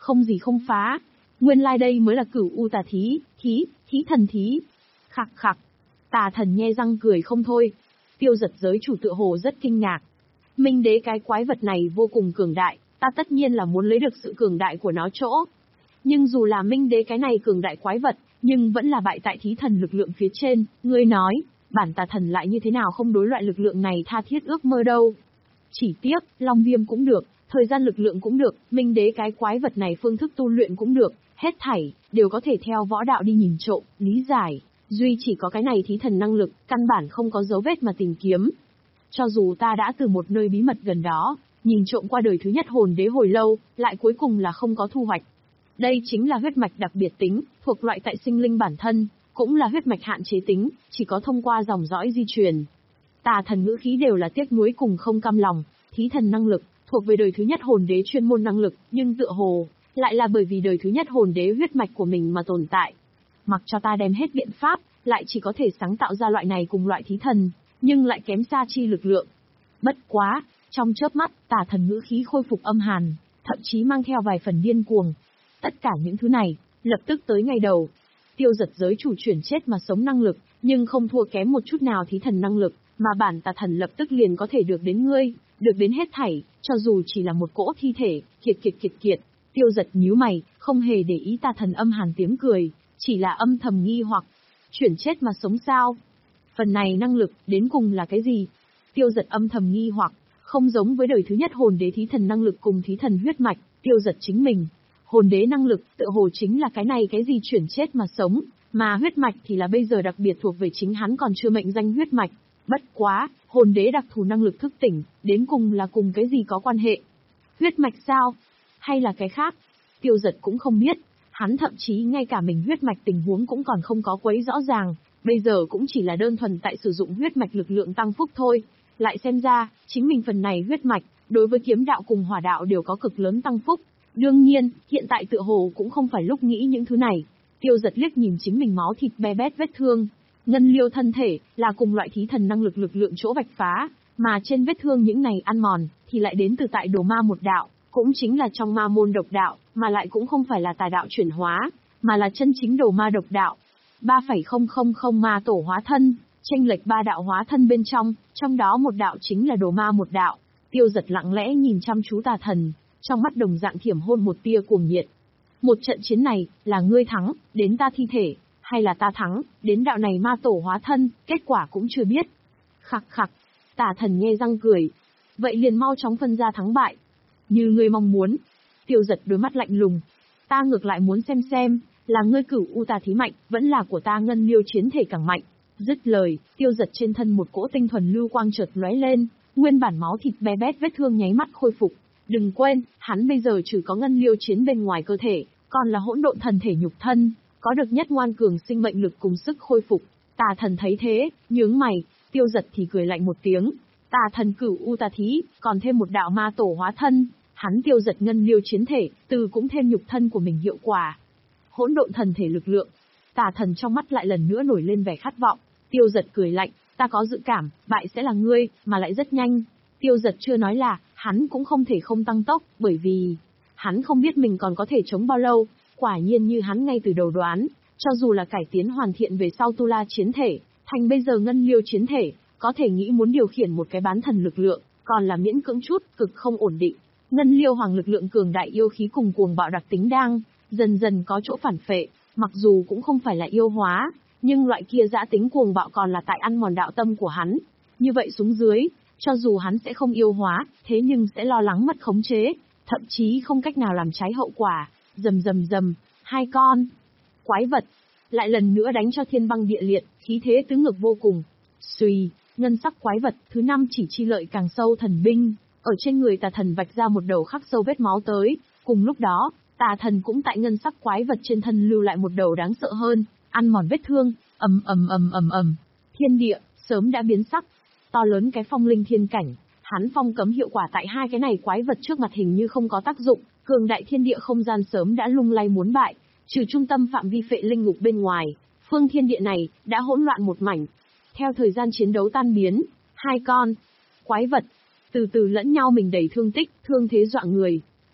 không gì không phá. Nguyên lai đây mới là Cửu U Tà Thí, thí, thí thần thí. Khặc khặc. Tà thần nhe răng cười không thôi. Tiêu Giật giới chủ tựa hồ rất kinh ngạc. Minh đế cái quái vật này vô cùng cường đại, ta tất nhiên là muốn lấy được sự cường đại của nó chỗ. Nhưng dù là Minh đế cái này cường đại quái vật, nhưng vẫn là bại tại thí thần lực lượng phía trên, ngươi nói, bản tà thần lại như thế nào không đối loại lực lượng này tha thiết ước mơ đâu. Chỉ tiếc, Long Viêm cũng được, thời gian lực lượng cũng được, Minh đế cái quái vật này phương thức tu luyện cũng được, hết thảy, đều có thể theo võ đạo đi nhìn trộm, lý giải, duy chỉ có cái này thí thần năng lực, căn bản không có dấu vết mà tìm kiếm. Cho dù ta đã từ một nơi bí mật gần đó, nhìn trộm qua đời thứ nhất hồn đế hồi lâu, lại cuối cùng là không có thu hoạch. Đây chính là huyết mạch đặc biệt tính, thuộc loại tại sinh linh bản thân, cũng là huyết mạch hạn chế tính, chỉ có thông qua dòng dõi di truyền. Tà thần ngữ khí đều là tiếc nuối cùng không cam lòng, thí thần năng lực, thuộc về đời thứ nhất hồn đế chuyên môn năng lực, nhưng tựa hồ, lại là bởi vì đời thứ nhất hồn đế huyết mạch của mình mà tồn tại. Mặc cho ta đem hết biện pháp, lại chỉ có thể sáng tạo ra loại này cùng loại thí thần, nhưng lại kém xa chi lực lượng. Bất quá, trong chớp mắt, tà thần ngữ khí khôi phục âm hàn, thậm chí mang theo vài phần điên cuồng. Tất cả những thứ này, lập tức tới ngày đầu. Tiêu Giật giới chủ chuyển chết mà sống năng lực, nhưng không thua kém một chút nào thí thần năng lực, mà bản tà thần lập tức liền có thể được đến ngươi, được đến hết thảy, cho dù chỉ là một cỗ thi thể, kiệt kiệt kiệt kiệt. Tiêu Giật nhíu mày, không hề để ý tà thần âm hàn tiếng cười, chỉ là âm thầm nghi hoặc. Chuyển chết mà sống sao? Phần này năng lực, đến cùng là cái gì? Tiêu Giật âm thầm nghi hoặc, không giống với đời thứ nhất hồn đế thí thần năng lực cùng thí thần huyết mạch, Tiêu Giật chính mình. Hồn đế năng lực, tựa hồ chính là cái này cái gì chuyển chết mà sống, mà huyết mạch thì là bây giờ đặc biệt thuộc về chính hắn còn chưa mệnh danh huyết mạch. Bất quá, hồn đế đặc thù năng lực thức tỉnh, đến cùng là cùng cái gì có quan hệ? Huyết mạch sao? Hay là cái khác? Tiêu Giật cũng không biết, hắn thậm chí ngay cả mình huyết mạch tình huống cũng còn không có quấy rõ ràng, bây giờ cũng chỉ là đơn thuần tại sử dụng huyết mạch lực lượng tăng phúc thôi. Lại xem ra, chính mình phần này huyết mạch, đối với kiếm đạo cùng hỏa đạo đều có cực lớn tăng phúc. Đương nhiên, hiện tại tựa hồ cũng không phải lúc nghĩ những thứ này. Tiêu Giật liếc nhìn chính mình máu thịt be bét vết thương. Ngân liêu thân thể, là cùng loại thí thần năng lực lực lượng chỗ vạch phá, mà trên vết thương những này ăn mòn, thì lại đến từ tại đồ ma một đạo, cũng chính là trong ma môn độc đạo, mà lại cũng không phải là tà đạo chuyển hóa, mà là chân chính đồ ma độc đạo. ba phẩy không không không ma tổ hóa thân, chênh lệch ba đạo hóa thân bên trong, trong đó một đạo chính là đồ ma một đạo. Tiêu Giật lặng lẽ nhìn chăm chú tà thần, trong mắt đồng dạng thiểm hôn một tia cuồng nhiệt. Một trận chiến này, là ngươi thắng, đến ta thi thể, hay là ta thắng, đến đạo này ma tổ hóa thân, kết quả cũng chưa biết. Khặc khặc, tà thần nhe răng cười. Vậy liền mau chóng phân ra thắng bại. Như ngươi mong muốn. Tiêu Giật đôi mắt lạnh lùng. Ta ngược lại muốn xem xem, là ngươi Cửu U Tà Thí mạnh, vẫn là của ta Ngân Liêu chiến thể càng mạnh. Dứt lời, Tiêu Giật trên thân một cỗ tinh thuần lưu quang chợt lóe lên, nguyên bản máu thịt be bét vết thương nháy mắt khôi phục. Đừng quên, hắn bây giờ trừ có Ngân Liêu chiến bên ngoài cơ thể, còn là hỗn độn thần thể nhục thân, có được nhất ngoan cường sinh mệnh lực cùng sức khôi phục. Tà thần thấy thế, nhướng mày, Tiêu Giật thì cười lạnh một tiếng. Tà thần Cửu U Tà Thí, còn thêm một đạo ma tổ hóa thân, hắn Tiêu Giật Ngân Liêu chiến thể, từ cũng thêm nhục thân của mình hiệu quả. Hỗn độn thần thể lực lượng. Tà thần trong mắt lại lần nữa nổi lên vẻ khát vọng. Tiêu Giật cười lạnh, ta có dự cảm, bại sẽ là ngươi, mà lại rất nhanh. Tiêu Giật chưa nói là, hắn cũng không thể không tăng tốc, bởi vì hắn không biết mình còn có thể chống bao lâu. Quả nhiên như hắn ngay từ đầu đoán, cho dù là cải tiến hoàn thiện về sau Tu La chiến thể, thành bây giờ Ngân Liêu chiến thể, có thể nghĩ muốn điều khiển một cái bán thần lực lượng, còn là miễn cưỡng chút, cực không ổn định. Ngân Liêu hoàng lực lượng cường đại yêu khí cùng cuồng bạo đặc tính đang dần dần có chỗ phản phệ, mặc dù cũng không phải là yêu hóa, nhưng loại kia dã tính cuồng bạo còn là tại ăn mòn đạo tâm của hắn. Như vậy xuống dưới, cho dù hắn sẽ không yêu hóa, thế nhưng sẽ lo lắng mất khống chế, thậm chí không cách nào làm trái hậu quả. Rầm rầm rầm, hai con quái vật lại lần nữa đánh cho thiên băng địa liệt, khí thế tứ ngược vô cùng. Xuy, ngân sắc quái vật thứ năm chỉ chi lợi càng sâu thần binh, ở trên người tà thần vạch ra một đầu khắc sâu vết máu tới. Cùng lúc đó, tà thần cũng tại ngân sắc quái vật trên thân lưu lại một đầu đáng sợ hơn, ăn mòn vết thương. Ầm ầm ầm ầm ầm, thiên địa sớm đã biến sắc. To lớn cái phong linh thiên cảnh, hắn phong cấm hiệu quả tại hai cái này quái vật trước mặt hình như không có tác dụng, cường đại thiên địa không gian sớm đã lung lay muốn bại, trừ trung tâm phạm vi phệ linh ngục bên ngoài, phương thiên địa này đã hỗn loạn một mảnh. Theo thời gian chiến đấu tan biến, hai con quái vật từ từ lẫn nhau mình đầy thương tích, thương thế dọa người.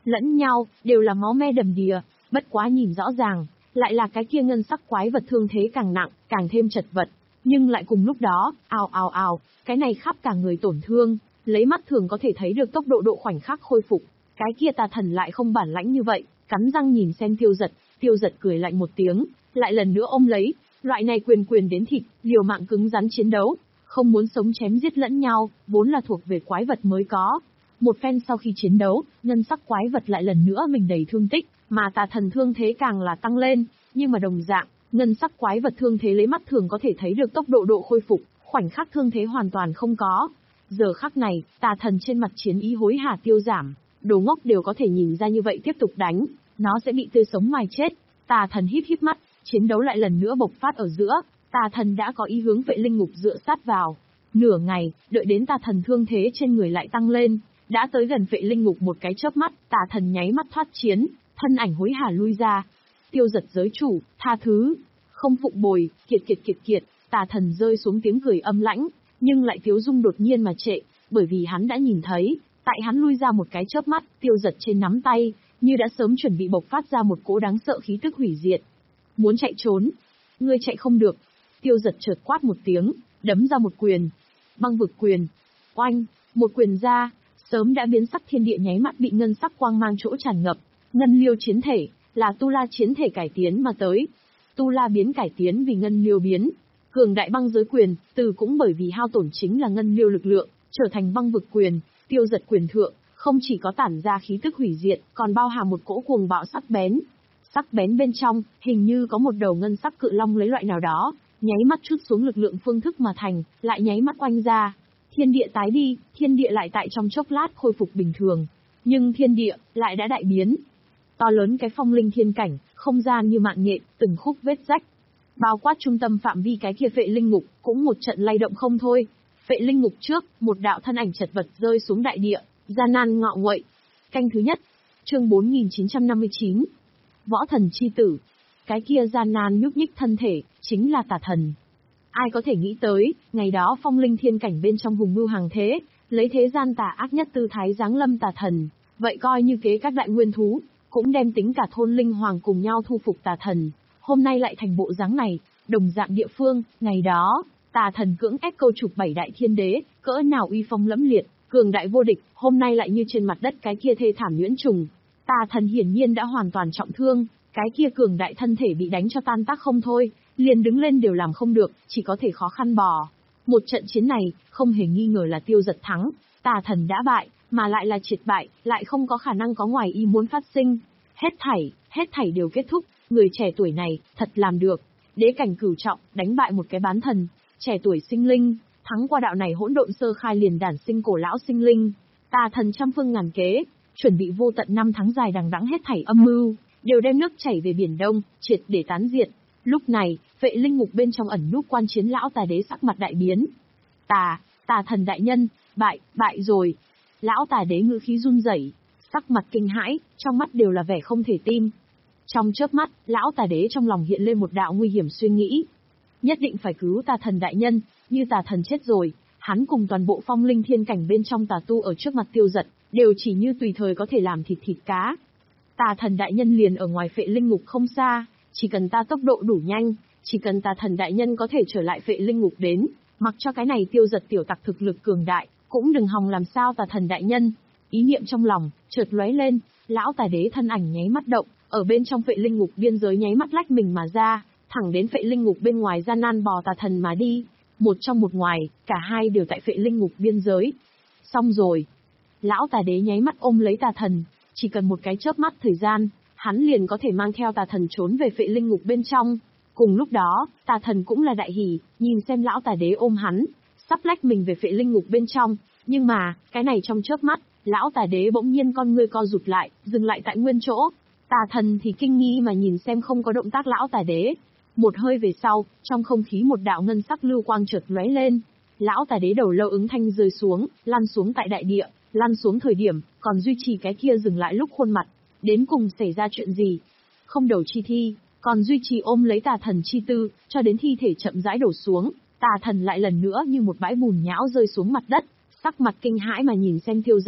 lẫn nhau, đều là máu me đầm đìa, bất quá nhìn rõ ràng, lại là cái kia ngân sắc quái vật thương thế càng nặng, càng thêm chật vật. Nhưng lại cùng lúc đó, ào ào ào, cái này khắp cả người tổn thương, lấy mắt thường có thể thấy được tốc độ độ khoảnh khắc khôi phục. Cái kia tà thần lại không bản lãnh như vậy, cắn răng nhìn xem Tiêu Giật, Tiêu Giật cười lạnh một tiếng, lại lần nữa ôm lấy, loại này quyền quyền đến thịt, liều mạng cứng rắn chiến đấu, không muốn sống chém giết lẫn nhau, vốn là thuộc về quái vật mới có. Một phen sau khi chiến đấu, ngân sắc quái vật lại lần nữa mình đầy thương tích, mà tà thần thương thế càng là tăng lên, nhưng mà đồng dạng, ngân sắc quái vật thương thế lấy mắt thường có thể thấy được tốc độ độ khôi phục, khoảnh khắc thương thế hoàn toàn không có. Giờ khắc này, tà thần trên mặt chiến ý hối hả tiêu giảm, đồ ngốc đều có thể nhìn ra như vậy tiếp tục đánh, nó sẽ bị tươi sống mài chết. Tà thần híp híp mắt, chiến đấu lại lần nữa bộc phát ở giữa, tà thần đã có ý hướng Vệ Linh Ngục dựa sát vào. Nửa ngày, đợi đến tà thần thương thế trên người lại tăng lên, đã tới gần Vệ Linh Ngục một cái chớp mắt, tà thần nháy mắt thoát chiến, thân ảnh hối hả lui ra. Tiêu Giật giới chủ, tha thứ, không phụng bồi, kiệt kiệt kiệt kiệt, tà thần rơi xuống tiếng cười âm lãnh, nhưng lại tiếu dung đột nhiên mà trệ, bởi vì hắn đã nhìn thấy, tại hắn lui ra một cái chớp mắt, Tiêu Giật trên nắm tay, như đã sớm chuẩn bị bộc phát ra một cỗ đáng sợ khí tức hủy diệt. Muốn chạy trốn, ngươi chạy không được. Tiêu Giật chợt quát một tiếng, đấm ra một quyền. Băng vực quyền. Oanh, một quyền ra, sớm đã biến sắc thiên địa nháy mắt bị ngân sắc quang mang chỗ tràn ngập. Ngân liêu chiến thể, là tu la chiến thể cải tiến mà tới. Tu la biến cải tiến vì ngân liêu biến. Cường đại băng giới quyền, từ cũng bởi vì hao tổn chính là ngân liêu lực lượng, trở thành băng vực quyền. Tiêu Giật quyền thượng, không chỉ có tản ra khí tức hủy diệt, còn bao hàm một cỗ cuồng bạo sắc bén. Sắc bén bên trong, hình như có một đầu ngân sắc cự long lấy loại nào đó, nháy mắt chút xuống lực lượng phương thức mà thành, lại nháy mắt oanh ra. Thiên địa tái đi, thiên địa lại tại trong chốc lát khôi phục bình thường. Nhưng thiên địa, lại đã đại biến. To lớn cái phong linh thiên cảnh, không gian như mạng nhện, từng khúc vết rách. Bao quát trung tâm phạm vi cái kia Vệ Linh Ngục, cũng một trận lay động không thôi. Vệ Linh Ngục trước, một đạo thân ảnh chật vật rơi xuống đại địa, gian nan ngọ nguậy. Canh thứ nhất, chương bốn nghìn chín trăm năm mươi chín. Võ thần chi tử. Cái kia gian nan nhúc nhích thân thể, chính là tà thần. Ai có thể nghĩ tới, ngày đó phong linh thiên cảnh bên trong vùng mưu hàng thế, lấy thế gian tà ác nhất tư thái giáng lâm tà thần, vậy coi như kế các đại nguyên thú, cũng đem tính cả thôn linh hoàng cùng nhau thu phục tà thần. Hôm nay lại thành bộ dáng này, đồng dạng địa phương, ngày đó, tà thần cưỡng ép câu trục bảy đại thiên đế, cỡ nào uy phong lẫm liệt, cường đại vô địch, hôm nay lại như trên mặt đất cái kia thê thảm nhuyễn trùng. Tà thần hiển nhiên đã hoàn toàn trọng thương, cái kia cường đại thân thể bị đánh cho tan tác không thôi, liền đứng lên đều làm không được, chỉ có thể khó khăn bò. Một trận chiến này, không hề nghi ngờ là Tiêu Giật thắng, tà thần đã bại, mà lại là triệt bại, lại không có khả năng có ngoài ý muốn phát sinh. Hết thảy, hết thảy đều kết thúc, người trẻ tuổi này, thật làm được. Đế cảnh cửu trọng, đánh bại một cái bán thần, trẻ tuổi sinh linh, thắng qua đạo này hỗn độn sơ khai liền đản sinh cổ lão sinh linh. Tà thần trăm phương ngàn kế, chuẩn bị vô tận năm tháng dài đằng đẵng hết thảy âm mưu, đều đem nước chảy về biển Đông, triệt để tán diệt. Lúc này, Vệ Linh Ngục bên trong ẩn núp quan chiến lão tà đế sắc mặt đại biến. Tà, tà thần đại nhân, bại, bại rồi. Lão tà đế ngữ khí run rẩy, sắc mặt kinh hãi, trong mắt đều là vẻ không thể tin. Trong chớp mắt, lão tà đế trong lòng hiện lên một đạo nguy hiểm suy nghĩ. Nhất định phải cứu tà thần đại nhân, như tà thần chết rồi, hắn cùng toàn bộ phong linh thiên cảnh bên trong tà tu ở trước mặt Tiêu Giật, đều chỉ như tùy thời có thể làm thịt thịt cá. Tà thần đại nhân liền ở ngoài Vệ Linh Ngục không xa, chỉ cần ta tốc độ đủ nhanh, chỉ cần tà thần đại nhân có thể trở lại Vệ Linh Ngục đến, mặc cho cái này Tiêu Giật tiểu tặc thực lực cường đại, cũng đừng hòng làm sao tà thần đại nhân. Ý niệm trong lòng, chợt lóe lên, lão tà đế thân ảnh nháy mắt động, ở bên trong Vệ Linh Ngục biên giới nháy mắt lách mình mà ra, thẳng đến Vệ Linh Ngục bên ngoài gian nan bò tà thần mà đi. Một trong một ngoài, cả hai đều tại Vệ Linh Ngục biên giới. Xong rồi. Lão tà đế nháy mắt ôm lấy tà thần, chỉ cần một cái chớp mắt thời gian, hắn liền có thể mang theo tà thần trốn về Vệ Linh Ngục bên trong. Cùng lúc đó, tà thần cũng là đại hỉ, nhìn xem lão tà đế ôm hắn, sắp lách mình về Vệ Linh Ngục bên trong. Nhưng mà, cái này trong chớp mắt, lão tà đế bỗng nhiên con ngươi co rụt lại, dừng lại tại nguyên chỗ. Tà thần thì kinh nghi mà nhìn xem không có động tác lão tà đế. Một hơi về sau, trong không khí một đạo ngân sắc lưu quang chợt lóe lên. Lão tà đế đầu lâu ứng thanh rơi xuống, lăn xuống tại đại địa, lăn xuống thời điểm, còn duy trì cái kia dừng lại lúc khuôn mặt. Đến cùng xảy ra chuyện gì? Không đầu chi thi, còn duy trì ôm lấy tà thần chi tư, cho đến thi thể chậm rãi đổ xuống, tà thần lại lần nữa như một bãi bùn nhão rơi xuống mặt đất, sắc mặt kinh hãi mà nhìn xem Tiêu Giật.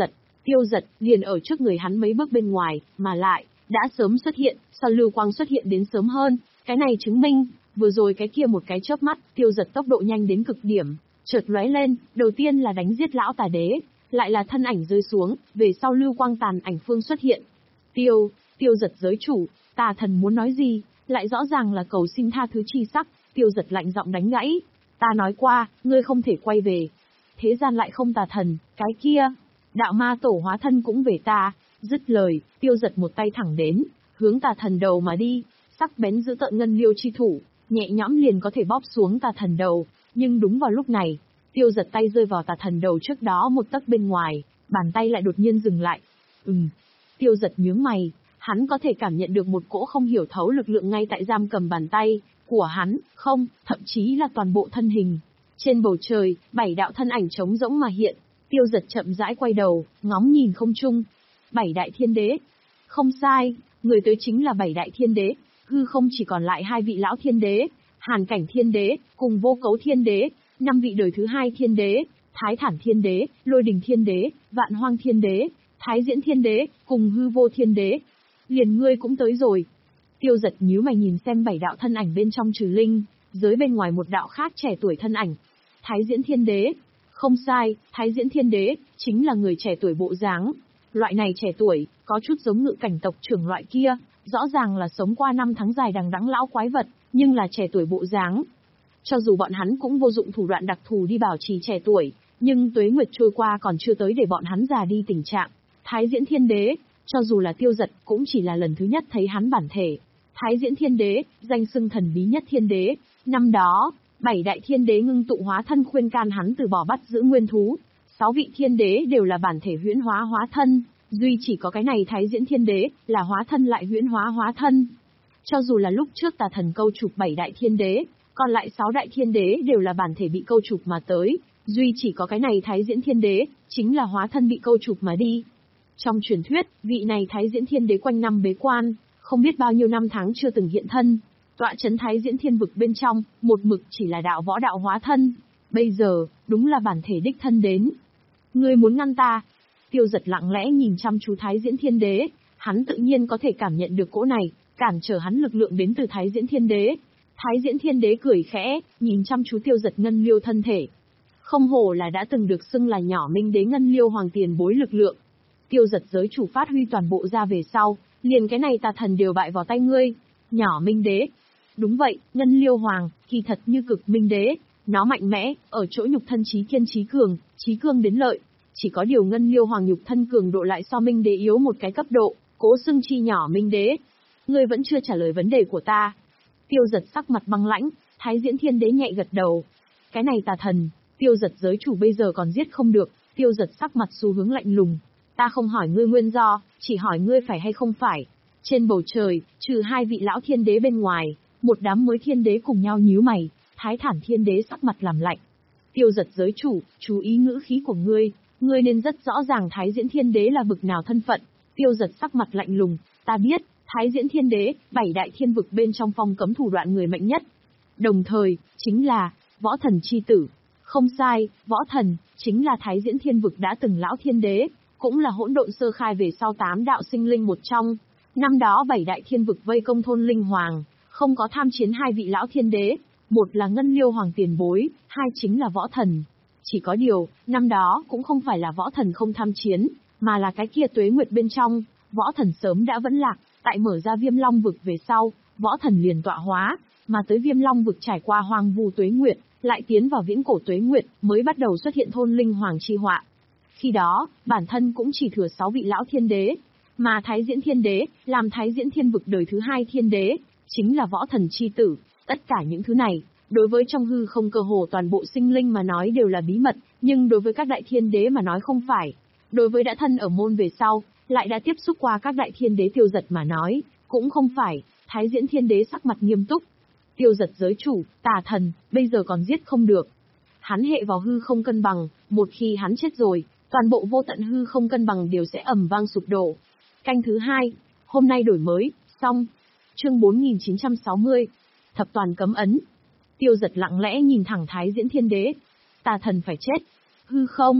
Tiêu Dật liền ở trước người hắn mấy bước bên ngoài, mà lại đã sớm xuất hiện, sau lưu quang xuất hiện đến sớm hơn, cái này chứng minh, vừa rồi cái kia một cái chớp mắt, Tiêu Dật tốc độ nhanh đến cực điểm, chợt lóe lên, đầu tiên là đánh giết lão tà đế, lại là thân ảnh rơi xuống, về sau lưu quang tàn ảnh phương xuất hiện. Tiêu, Tiêu Dật giới chủ, tà thần muốn nói gì, lại rõ ràng là cầu xin tha thứ chi sắc, Tiêu Dật lạnh giọng đánh gãy. Ta nói qua, ngươi không thể quay về. Thế gian lại không tà thần, cái kia, đạo ma tổ hóa thân cũng về ta. Dứt lời, Tiêu Dật một tay thẳng đến, hướng tà thần đầu mà đi, sắc bén giữ tợn ngân liêu chi thủ, nhẹ nhõm liền có thể bóp xuống tà thần đầu. Nhưng đúng vào lúc này, Tiêu Dật tay rơi vào tà thần đầu trước đó một tấc bên ngoài, bàn tay lại đột nhiên dừng lại. Ừm. Tiêu Dật nhướng mày, hắn có thể cảm nhận được một cỗ không hiểu thấu lực lượng ngay tại giam cầm bàn tay của hắn, không, thậm chí là toàn bộ thân hình. Trên bầu trời, bảy đạo thân ảnh trống rỗng mà hiện, Tiêu Dật chậm rãi quay đầu, ngóng nhìn không trung. Bảy đại thiên đế. Không sai, người tới chính là bảy đại thiên đế, hư không chỉ còn lại hai vị lão thiên đế, Hàn Cảnh thiên đế, cùng Vô Cấu thiên đế, năm vị đời thứ hai thiên đế, Thái Thản thiên đế, Lôi Đình thiên đế, Vạn Hoang thiên đế, Thái Diễn thiên đế, cùng Hư Vô thiên đế. Liền ngươi cũng tới rồi. Tiêu Dật nhíu mày nhìn xem bảy đạo thân ảnh bên trong trừ linh, dưới bên ngoài một đạo khác trẻ tuổi thân ảnh. Thái Diễn thiên đế. Không sai, Thái Diễn thiên đế, chính là người trẻ tuổi bộ dáng. Loại này trẻ tuổi, có chút giống Ngự Cảnh tộc trưởng loại kia, rõ ràng là sống qua năm tháng dài đằng đẵng lão quái vật, nhưng là trẻ tuổi bộ dáng. Cho dù bọn hắn cũng vô dụng thủ đoạn đặc thù đi bảo trì trẻ tuổi, nhưng tuế nguyệt trôi qua còn chưa tới để bọn hắn già đi tình trạng. Thái Diễn thiên đế, cho dù là Tiêu Dật cũng chỉ là lần thứ nhất thấy hắn bản thể. Thái Diễn thiên đế, danh xưng thần bí nhất thiên đế. Năm đó, bảy đại thiên đế ngưng tụ hóa thân khuyên can hắn từ bỏ bắt giữ nguyên thú. Sáu vị thiên đế đều là bản thể huyễn hóa hóa thân, duy chỉ có cái này Thái Diễn thiên đế là hóa thân lại huyễn hóa hóa thân. Cho dù là lúc trước tà thần câu chụp bảy đại thiên đế, còn lại sáu đại thiên đế đều là bản thể bị câu chụp mà tới, duy chỉ có cái này Thái Diễn thiên đế chính là hóa thân bị câu chụp mà đi. Trong truyền thuyết, vị này Thái Diễn thiên đế quanh năm bế quan, không biết bao nhiêu năm tháng chưa từng hiện thân, tọa chấn Thái Diễn thiên vực bên trong, một mực chỉ là đạo võ đạo hóa thân. Bây giờ, đúng là bản thể đích thân đến. Ngươi muốn ngăn ta? Tiêu Dật lặng lẽ nhìn chăm chú Thái Diễn thiên đế, hắn tự nhiên có thể cảm nhận được cỗ này, cản trở hắn lực lượng đến từ Thái Diễn thiên đế. Thái Diễn thiên đế cười khẽ, nhìn chăm chú Tiêu Dật ngân liêu thân thể. Không hổ là đã từng được xưng là nhỏ minh đế ngân liêu hoàng tiền bối lực lượng. Tiêu Dật giới chủ phát huy toàn bộ ra về sau, liền cái này tà thần đều bại vào tay ngươi. Nhỏ minh đế. Đúng vậy, ngân liêu hoàng, kỳ thật như cực minh đế. Nó mạnh mẽ, ở chỗ nhục thân trí kiên trí cường, trí cương đến lợi. Chỉ có điều ngân liêu hoàng nhục thân cường độ lại so minh đế yếu một cái cấp độ, cố xưng chi nhỏ minh đế. Ngươi vẫn chưa trả lời vấn đề của ta. Tiêu Dật sắc mặt băng lãnh, Thái Diễn thiên đế nhẹ gật đầu. Cái này tà thần, Tiêu Dật giới chủ bây giờ còn giết không được. Tiêu Dật sắc mặt xu hướng lạnh lùng. Ta không hỏi ngươi nguyên do, chỉ hỏi ngươi phải hay không phải. Trên bầu trời, trừ hai vị lão thiên đế bên ngoài, một đám mới thiên đế cùng nhau nhíu mày. Thái Thản thiên đế sắc mặt làm lạnh. Tiêu Dật giới chủ, chú ý ngữ khí của ngươi, ngươi nên rất rõ ràng Thái Diễn thiên đế là bực nào thân phận. Tiêu Dật sắc mặt lạnh lùng, ta biết, Thái Diễn thiên đế, bảy đại thiên vực bên trong phong cấm thủ đoạn người mạnh nhất. Đồng thời, chính là, võ thần chi tử. Không sai, võ thần, chính là Thái Diễn thiên vực đã từng lão thiên đế, cũng là hỗn độn sơ khai về sau tám đạo sinh linh một trong. Năm đó bảy đại thiên vực vây công thôn linh hoàng, không có tham chiến hai vị lão thiên đế, một là ngân liêu hoàng tiền bối, hai chính là võ thần. Chỉ có điều, năm đó cũng không phải là võ thần không tham chiến, mà là cái kia tuế nguyệt bên trong, võ thần sớm đã vẫn lạc, tại mở ra viêm long vực về sau, võ thần liền tọa hóa, mà tới viêm long vực trải qua hoang vu tuế nguyệt, lại tiến vào viễn cổ tuế nguyệt, mới bắt đầu xuất hiện thôn linh hoàng chi họa. Khi đó, bản thân cũng chỉ thừa sáu vị lão thiên đế, mà Thái Diễn thiên đế, làm Thái Diễn thiên vực đời thứ hai thiên đế, chính là võ thần chi tử. Tất cả những thứ này, đối với trong hư không cơ hồ toàn bộ sinh linh mà nói đều là bí mật, nhưng đối với các đại thiên đế mà nói không phải. Đối với đã thân ở môn về sau, lại đã tiếp xúc qua các đại thiên đế Tiêu Dật mà nói, cũng không phải. Thái Diễn thiên đế sắc mặt nghiêm túc. Tiêu Dật giới chủ, tà thần, bây giờ còn giết không được. Hắn hệ vào hư không cân bằng, một khi hắn chết rồi, toàn bộ vô tận hư không cân bằng đều sẽ ầm vang sụp đổ. Canh thứ hai, hôm nay đổi mới, xong. Chương bốn nghìn chín trăm sáu mươi, thập toàn cấm ấn. Tiêu Dật lặng lẽ nhìn thẳng Thái Diễn thiên đế. Tà thần phải chết. Hư không.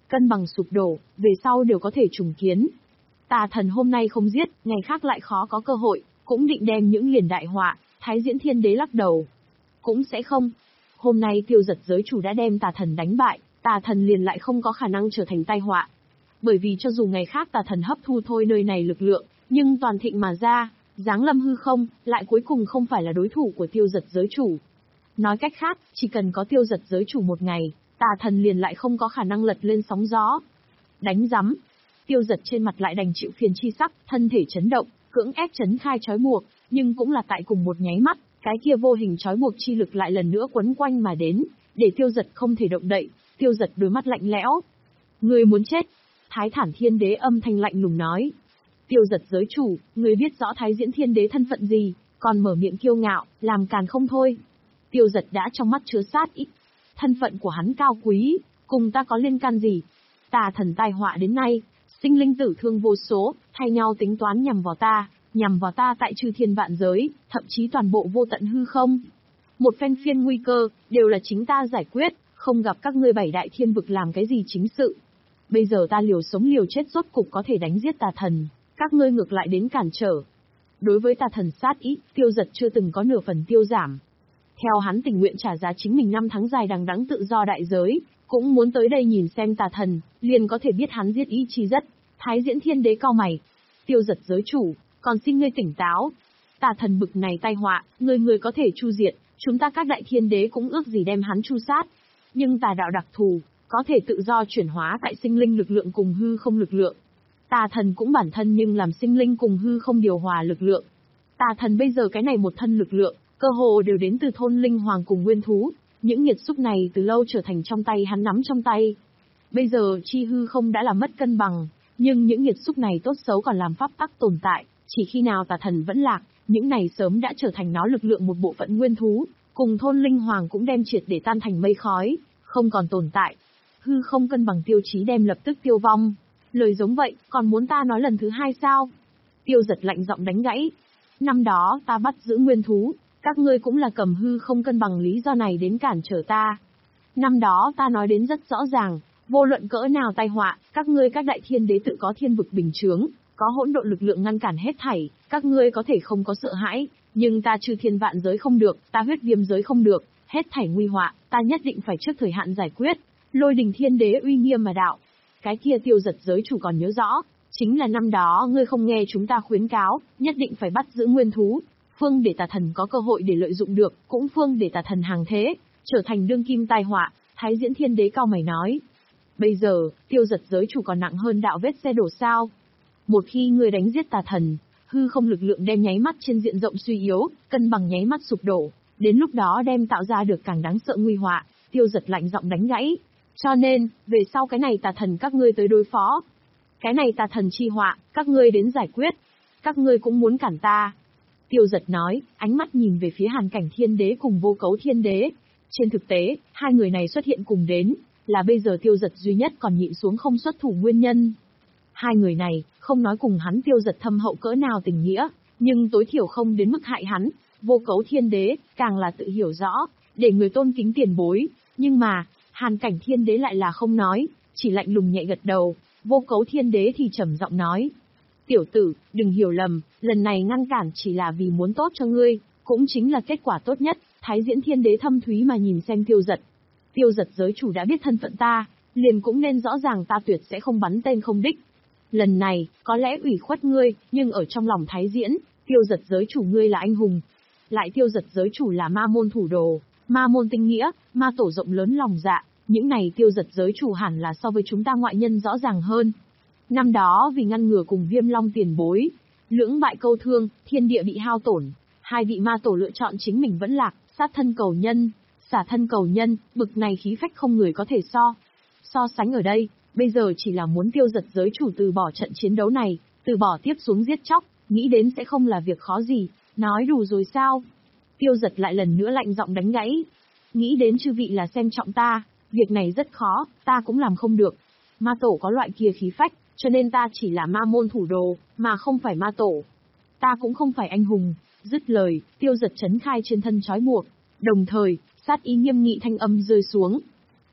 cân bằng sụp đổ, về sau đều có thể trùng kiến. Tà thần hôm nay không giết, ngày khác lại khó có cơ hội, cũng định đem những liền đại họa. Thái Diễn Thiên Đế lắc đầu. Cũng sẽ không. Hôm nay Tiêu Giật giới chủ đã đem tà thần đánh bại, tà thần liền lại không có khả năng trở thành tai họa. Bởi vì cho dù ngày khác tà thần hấp thu thôi nơi này lực lượng, nhưng toàn thịnh mà ra, giáng lâm hư không, lại cuối cùng không phải là đối thủ của Tiêu Giật giới chủ. Nói cách khác, chỉ cần có Tiêu Giật giới chủ một ngày, tà thần liền lại không có khả năng lật lên sóng gió. Đánh rắm. Tiêu Giật trên mặt lại đành chịu phiền chi sắc, thân thể chấn động, cưỡng ép chấn khai trói buộc, nhưng cũng là tại cùng một nháy mắt, cái kia vô hình trói buộc chi lực lại lần nữa quấn quanh mà đến, để Tiêu Giật không thể động đậy. Tiêu Giật đôi mắt lạnh lẽo. Ngươi muốn chết. Thái Thản Thiên Đế âm thanh lạnh lùng nói. Tiêu Giật giới chủ, ngươi biết rõ Thái Diễn Thiên Đế thân phận gì, còn mở miệng kiêu ngạo, làm càn không thôi. Tiêu Giật đã trong mắt chứa sát ý. Thân phận của hắn cao quý, cùng ta có liên can gì? Tà thần tai họa đến nay, sinh linh tử thương vô số, thay nhau tính toán nhằm vào ta, nhằm vào ta tại chư thiên vạn giới, thậm chí toàn bộ vô tận hư không. Một phen phiên nguy cơ, đều là chính ta giải quyết, không gặp các ngươi bảy đại thiên vực làm cái gì chính sự. Bây giờ ta liều sống liều chết rốt cục có thể đánh giết tà thần, các ngươi ngược lại đến cản trở. Đối với tà thần sát ý, Tiêu Giật chưa từng có nửa phần tiêu giảm. Theo hắn tình nguyện trả giá chính mình năm tháng dài đằng đẵng tự do đại giới, cũng muốn tới đây nhìn xem tà thần, liền có thể biết hắn giết ý chi rất. Thái Diễn Thiên Đế cau mày. Tiêu Giật giới chủ, còn xin ngươi tỉnh táo. Tà thần bực này tai họa, người người có thể chu diệt, chúng ta các đại thiên đế cũng ước gì đem hắn chu sát. Nhưng tà đạo đặc thù, có thể tự do chuyển hóa tại sinh linh lực lượng cùng hư không lực lượng. Tà thần cũng bản thân nhưng làm sinh linh cùng hư không điều hòa lực lượng. Tà thần bây giờ cái này một thân lực lượng, cơ hồ đều đến từ thôn linh hoàng cùng nguyên thú, những nghiệt xúc này từ lâu trở thành trong tay hắn nắm trong tay. Bây giờ chi hư không đã là mất cân bằng, nhưng những nghiệt xúc này tốt xấu còn làm pháp tắc tồn tại, chỉ khi nào tà thần vẫn lạc, những này sớm đã trở thành nó lực lượng một bộ phận nguyên thú, cùng thôn linh hoàng cũng đem triệt để tan thành mây khói, không còn tồn tại. Hư không cân bằng tiêu chí đem lập tức tiêu vong. Lời giống vậy, còn muốn ta nói lần thứ hai sao? Tiêu Giật lạnh giọng đánh gãy. Năm đó ta bắt giữ nguyên thú, các ngươi cũng là cầm hư không cân bằng lý do này đến cản trở ta. Năm đó ta nói đến rất rõ ràng, vô luận cỡ nào tai họa, các ngươi các đại thiên đế tự có thiên vực bình chướng, có hỗn độn lực lượng ngăn cản hết thảy, các ngươi có thể không có sợ hãi, nhưng ta trừ thiên vạn giới không được, ta huyết viêm giới không được, hết thảy nguy họa, ta nhất định phải trước thời hạn giải quyết. Lôi Đình Thiên Đế uy nghiêm mà đạo. Cái kia Tiêu Giật giới chủ còn nhớ rõ, chính là năm đó ngươi không nghe chúng ta khuyến cáo, nhất định phải bắt giữ nguyên thú, phương để tà thần có cơ hội để lợi dụng được, cũng phương để tà thần hàng thế, trở thành đương kim tai họa. Thái Diễn Thiên Đế cau mày nói. Bây giờ, Tiêu Giật giới chủ còn nặng hơn đạo vết xe đổ sao? Một khi ngươi đánh giết tà thần, hư không lực lượng đem nháy mắt trên diện rộng suy yếu, cân bằng nháy mắt sụp đổ, đến lúc đó đem tạo ra được càng đáng sợ nguy họa. Tiêu Giật lạnh giọng đánh gãy. Cho nên, về sau cái này tà thần các ngươi tới đối phó. Cái này tà thần chi họa, các ngươi đến giải quyết. Các ngươi cũng muốn cản ta. Tiêu Giật nói, ánh mắt nhìn về phía Hàn Cảnh Thiên Đế cùng Vô Cấu Thiên Đế. Trên thực tế, hai người này xuất hiện cùng đến, là bây giờ Tiêu Giật duy nhất còn nhịn xuống không xuất thủ nguyên nhân. Hai người này, không nói cùng hắn Tiêu Giật thâm hậu cỡ nào tình nghĩa, nhưng tối thiểu không đến mức hại hắn. Vô Cấu Thiên Đế, càng là tự hiểu rõ, để người tôn kính tiền bối. Nhưng mà, Hàn Cảnh Thiên Đế lại là không nói, chỉ lạnh lùng nhẹ gật đầu. Vô Cấu Thiên Đế thì trầm giọng nói. Tiểu tử, đừng hiểu lầm, lần này ngăn cản chỉ là vì muốn tốt cho ngươi, cũng chính là kết quả tốt nhất. Thái Diễn Thiên Đế thâm thúy mà nhìn xem Tiêu Giật. Tiêu Giật giới chủ đã biết thân phận ta, liền cũng nên rõ ràng ta tuyệt sẽ không bắn tên không đích. Lần này, có lẽ ủy khuất ngươi, nhưng ở trong lòng Thái Diễn, Tiêu Giật giới chủ ngươi là anh hùng. Lại Tiêu Giật giới chủ là ma môn thủ đồ, ma môn tinh nghĩa, ma tổ rộng lớn lòng dạ, những này Tiêu Giật giới chủ hẳn là so với chúng ta ngoại nhân rõ ràng hơn. Năm đó vì ngăn ngừa cùng Viêm Long tiền bối, lưỡng bại câu thương, thiên địa bị hao tổn, hai vị ma tổ lựa chọn chính mình vẫn lạc, sát thân cầu nhân, xả thân cầu nhân, bực này khí phách không người có thể so. So sánh ở đây, bây giờ chỉ là muốn Tiêu Giật giới chủ từ bỏ trận chiến đấu này, từ bỏ tiếp xuống giết chóc, nghĩ đến sẽ không là việc khó gì, nói đủ rồi sao? Tiêu Giật lại lần nữa lạnh giọng đánh gãy. Nghĩ đến chư vị là xem trọng ta, việc này rất khó, ta cũng làm không được. Ma tổ có loại kia khí phách, cho nên ta chỉ là ma môn thủ đồ, mà không phải ma tổ. Ta cũng không phải anh hùng. Dứt lời, Tiêu Giật chấn khai trên thân trói buộc, đồng thời, sát ý nghiêm nghị thanh âm rơi xuống.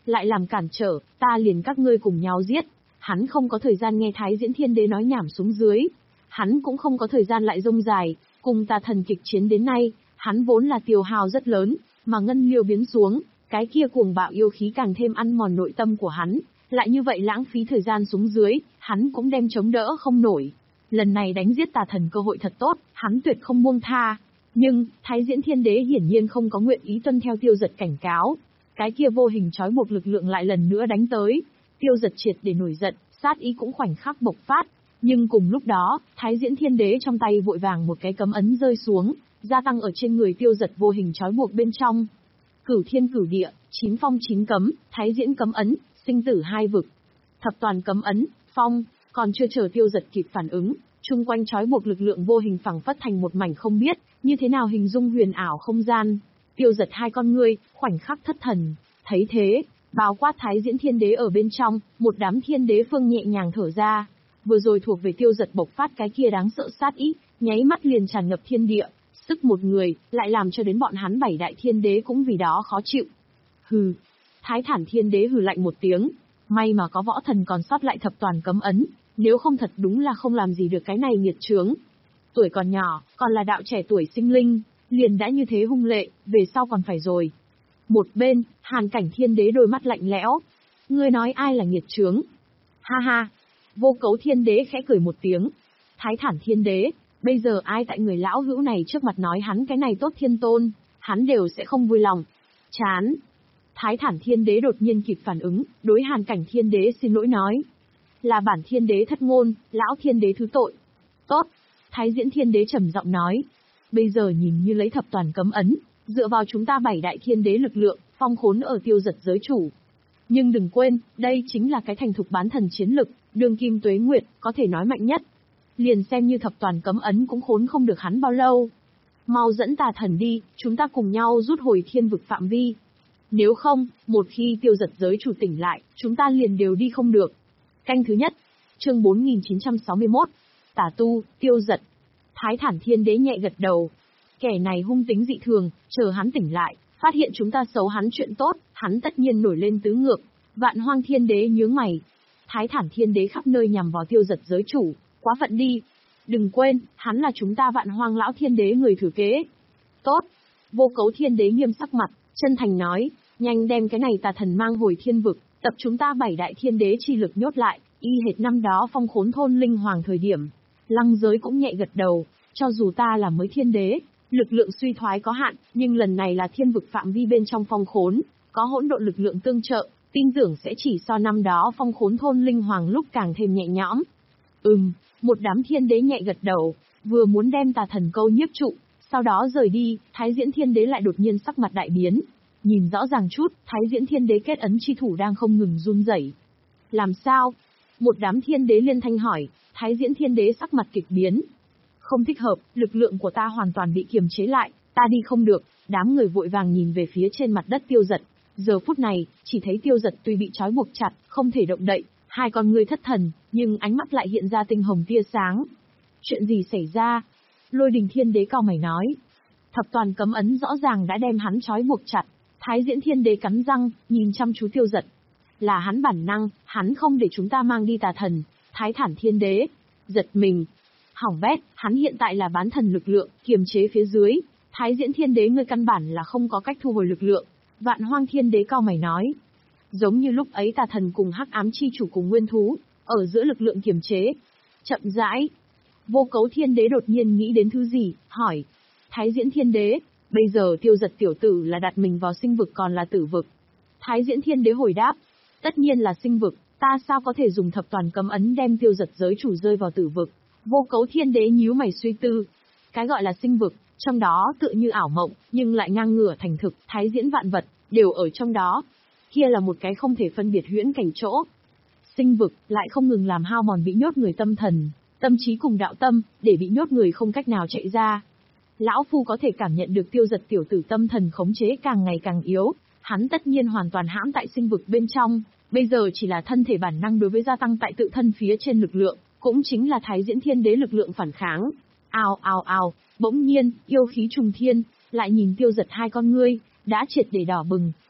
lại làm cản trở, ta liền các ngươi cùng nhau giết. Hắn không có thời gian nghe Thái Diễn Thiên Đế nói nhảm xuống dưới. Hắn cũng không có thời gian lại rông dài, cùng tà thần kịch chiến đến nay, hắn vốn là tiêu hao rất lớn, mà ngân liêu biến xuống, cái kia cuồng bạo yêu khí càng thêm ăn mòn nội tâm của hắn, lại như vậy lãng phí thời gian xuống dưới, hắn cũng đem chống đỡ không nổi. Lần này đánh giết tà thần cơ hội thật tốt, hắn tuyệt không buông tha. Nhưng, Thái Diễn Thiên Đế hiển nhiên không có nguyện ý tuân theo Tiêu Giật cảnh cáo. Cái kia vô hình trói buộc lực lượng lại lần nữa đánh tới. Tiêu Giật triệt để nổi giận, sát ý cũng khoảnh khắc bộc phát. Nhưng cùng lúc đó, Thái Diễn Thiên Đế trong tay vội vàng một cái cấm ấn rơi xuống, gia tăng ở trên người Tiêu Giật vô hình trói buộc bên trong. Cửu thiên cửu địa, chín phong chín cấm, Thái Diễn cấm ấn, sinh tử hai vực. Thập toàn cấm ấn, phong, còn chưa chờ Tiêu Giật kịp phản ứng, chung quanh trói buộc lực lượng vô hình phẳng phất thành một mảnh không biết, như thế nào hình dung huyền ảo không gian. Tiêu Giật hai con ngươi, khoảnh khắc thất thần, thấy thế, bao quát Thái Diễn Thiên Đế ở bên trong, một đám thiên đế phương nhẹ nhàng thở ra. Vừa rồi thuộc về Tiêu Giật bộc phát cái kia đáng sợ sát ý, nháy mắt liền tràn ngập thiên địa, sức một người, lại làm cho đến bọn hắn bảy đại thiên đế cũng vì đó khó chịu. Hừ. Thái Thản Thiên Đế hừ lạnh một tiếng, may mà có võ thần còn sót lại thập toàn cấm ấn, nếu không thật đúng là không làm gì được cái này nghiệt chướng. Tuổi còn nhỏ, còn là đạo trẻ tuổi sinh linh, liền đã như thế hung lệ, về sau còn phải rồi. Một bên, Hàn Cảnh Thiên Đế đôi mắt lạnh lẽo. Ngươi nói ai là nghiệt chướng? Ha ha. Vô Cấu Thiên Đế khẽ cười một tiếng. Thái Thản Thiên Đế, bây giờ ai tại người lão hữu này trước mặt nói hắn cái này tốt thiên tôn, hắn đều sẽ không vui lòng. Chán. Thái Thản Thiên Đế đột nhiên kịp phản ứng, đối Hàn Cảnh Thiên Đế xin lỗi nói. Là bản Thiên Đế thất ngôn, lão Thiên Đế thứ tội. Tốt. Thái Diễn Thiên Đế trầm giọng nói. Bây giờ nhìn như lấy thập toàn cấm ấn, dựa vào chúng ta bảy đại thiên đế lực lượng, phong khốn ở Tiêu Giật giới chủ. Nhưng đừng quên, đây chính là cái thành thục bán thần chiến lực, đương kim tuế nguyệt, có thể nói mạnh nhất. Liền xem như thập toàn cấm ấn cũng khốn không được hắn bao lâu. Mau dẫn tà thần đi, chúng ta cùng nhau rút hồi thiên vực phạm vi. Nếu không, một khi Tiêu Giật giới chủ tỉnh lại, chúng ta liền đều đi không được. Canh thứ nhất, chương bốn nghìn chín trăm sáu mươi mốt, Tà tu, Tiêu Giật. Thái Thản Thiên Đế nhẹ gật đầu. Kẻ này hung tính dị thường, chờ hắn tỉnh lại, phát hiện chúng ta xấu hắn chuyện tốt, hắn tất nhiên nổi lên tứ ngược. Vạn Hoang Thiên Đế nhướng mày. Thái Thản Thiên Đế khắp nơi nhằm vào Tiêu Giật giới chủ, quá phận đi. Đừng quên, hắn là chúng ta Vạn Hoang lão Thiên Đế người thừa kế. Tốt. Vô Cấu Thiên Đế nghiêm sắc mặt, chân thành nói, nhanh đem cái này tà thần mang hồi thiên vực, tập chúng ta bảy đại thiên đế chi lực nhốt lại, y hệt năm đó phong khốn thôn linh hoàng thời điểm. Lăng Giới cũng nhẹ gật đầu, cho dù ta là mới thiên đế, lực lượng suy thoái có hạn, nhưng lần này là thiên vực phạm vi bên trong phong khốn, có hỗn độn lực lượng tương trợ, tin tưởng sẽ chỉ so năm đó phong khốn thôn linh hoàng lúc càng thêm nhẹ nhõm. Ừm, một đám thiên đế nhẹ gật đầu, vừa muốn đem tà thần câu nhiếp trụ, sau đó rời đi, Thái Diễn Thiên Đế lại đột nhiên sắc mặt đại biến. Nhìn rõ ràng chút, Thái Diễn Thiên Đế kết ấn chi thủ đang không ngừng run rẩy. Làm sao? Một đám thiên đế liên thanh hỏi, Thái Diễn Thiên Đế sắc mặt kịch biến. Không thích hợp, lực lượng của ta hoàn toàn bị kiềm chế lại, ta đi không được, đám người vội vàng nhìn về phía trên mặt đất Tiêu Giật. Giờ phút này, chỉ thấy Tiêu Giật tuy bị trói buộc chặt, không thể động đậy, hai con ngươi thất thần, nhưng ánh mắt lại hiện ra tinh hồng tia sáng. Chuyện gì xảy ra? Lôi Đình Thiên Đế cau mày nói. Thập toàn cấm ấn rõ ràng đã đem hắn trói buộc chặt. Thái Diễn Thiên Đế cắn răng, nhìn chăm chú Tiêu Giật. Là hắn bản năng, hắn không để chúng ta mang đi tà thần. Thái Thản Thiên Đế giật mình. Hỏng bét, hắn hiện tại là bán thần lực lượng, kiềm chế phía dưới. Thái Diễn Thiên Đế ngươi căn bản là không có cách thu hồi lực lượng. Vạn Hoang Thiên Đế cau mày nói. Giống như lúc ấy tà thần cùng hắc ám chi chủ cùng nguyên thú, ở giữa lực lượng kiềm chế. Chậm rãi. Vô Cấu Thiên Đế đột nhiên nghĩ đến thứ gì, hỏi. Thái Diễn Thiên Đế, bây giờ Tiêu Giật tiểu tử là đặt mình vào sinh vực còn là tử vực? Thái Diễn Thiên Đế hồi đáp. Tất nhiên là sinh vực, ta sao có thể dùng thập toàn cấm ấn đem Tiêu Giật giới chủ rơi vào tử vực? Vô Cấu Thiên Đế nhíu mày suy tư. Cái gọi là sinh vực, trong đó tựa như ảo mộng, nhưng lại ngang ngửa thành thực, thái diễn vạn vật, đều ở trong đó. Kia là một cái không thể phân biệt huyễn cảnh chỗ. Sinh vực, lại không ngừng làm hao mòn bị nhốt người tâm thần, tâm trí cùng đạo tâm, để bị nhốt người không cách nào chạy ra. Lão Phu có thể cảm nhận được Tiêu Giật tiểu tử tâm thần khống chế càng ngày càng yếu, hắn tất nhiên hoàn toàn hãm tại sinh vực bên trong, bây giờ chỉ là thân thể bản năng đối với gia tăng tại tự thân phía trên lực lượng, cũng chính là Thái Diễn Thiên Đế lực lượng phản kháng. Ào ào ào, bỗng nhiên, yêu khí trùng thiên, lại nhìn Tiêu Giật hai con ngươi, đã triệt để đỏ bừng,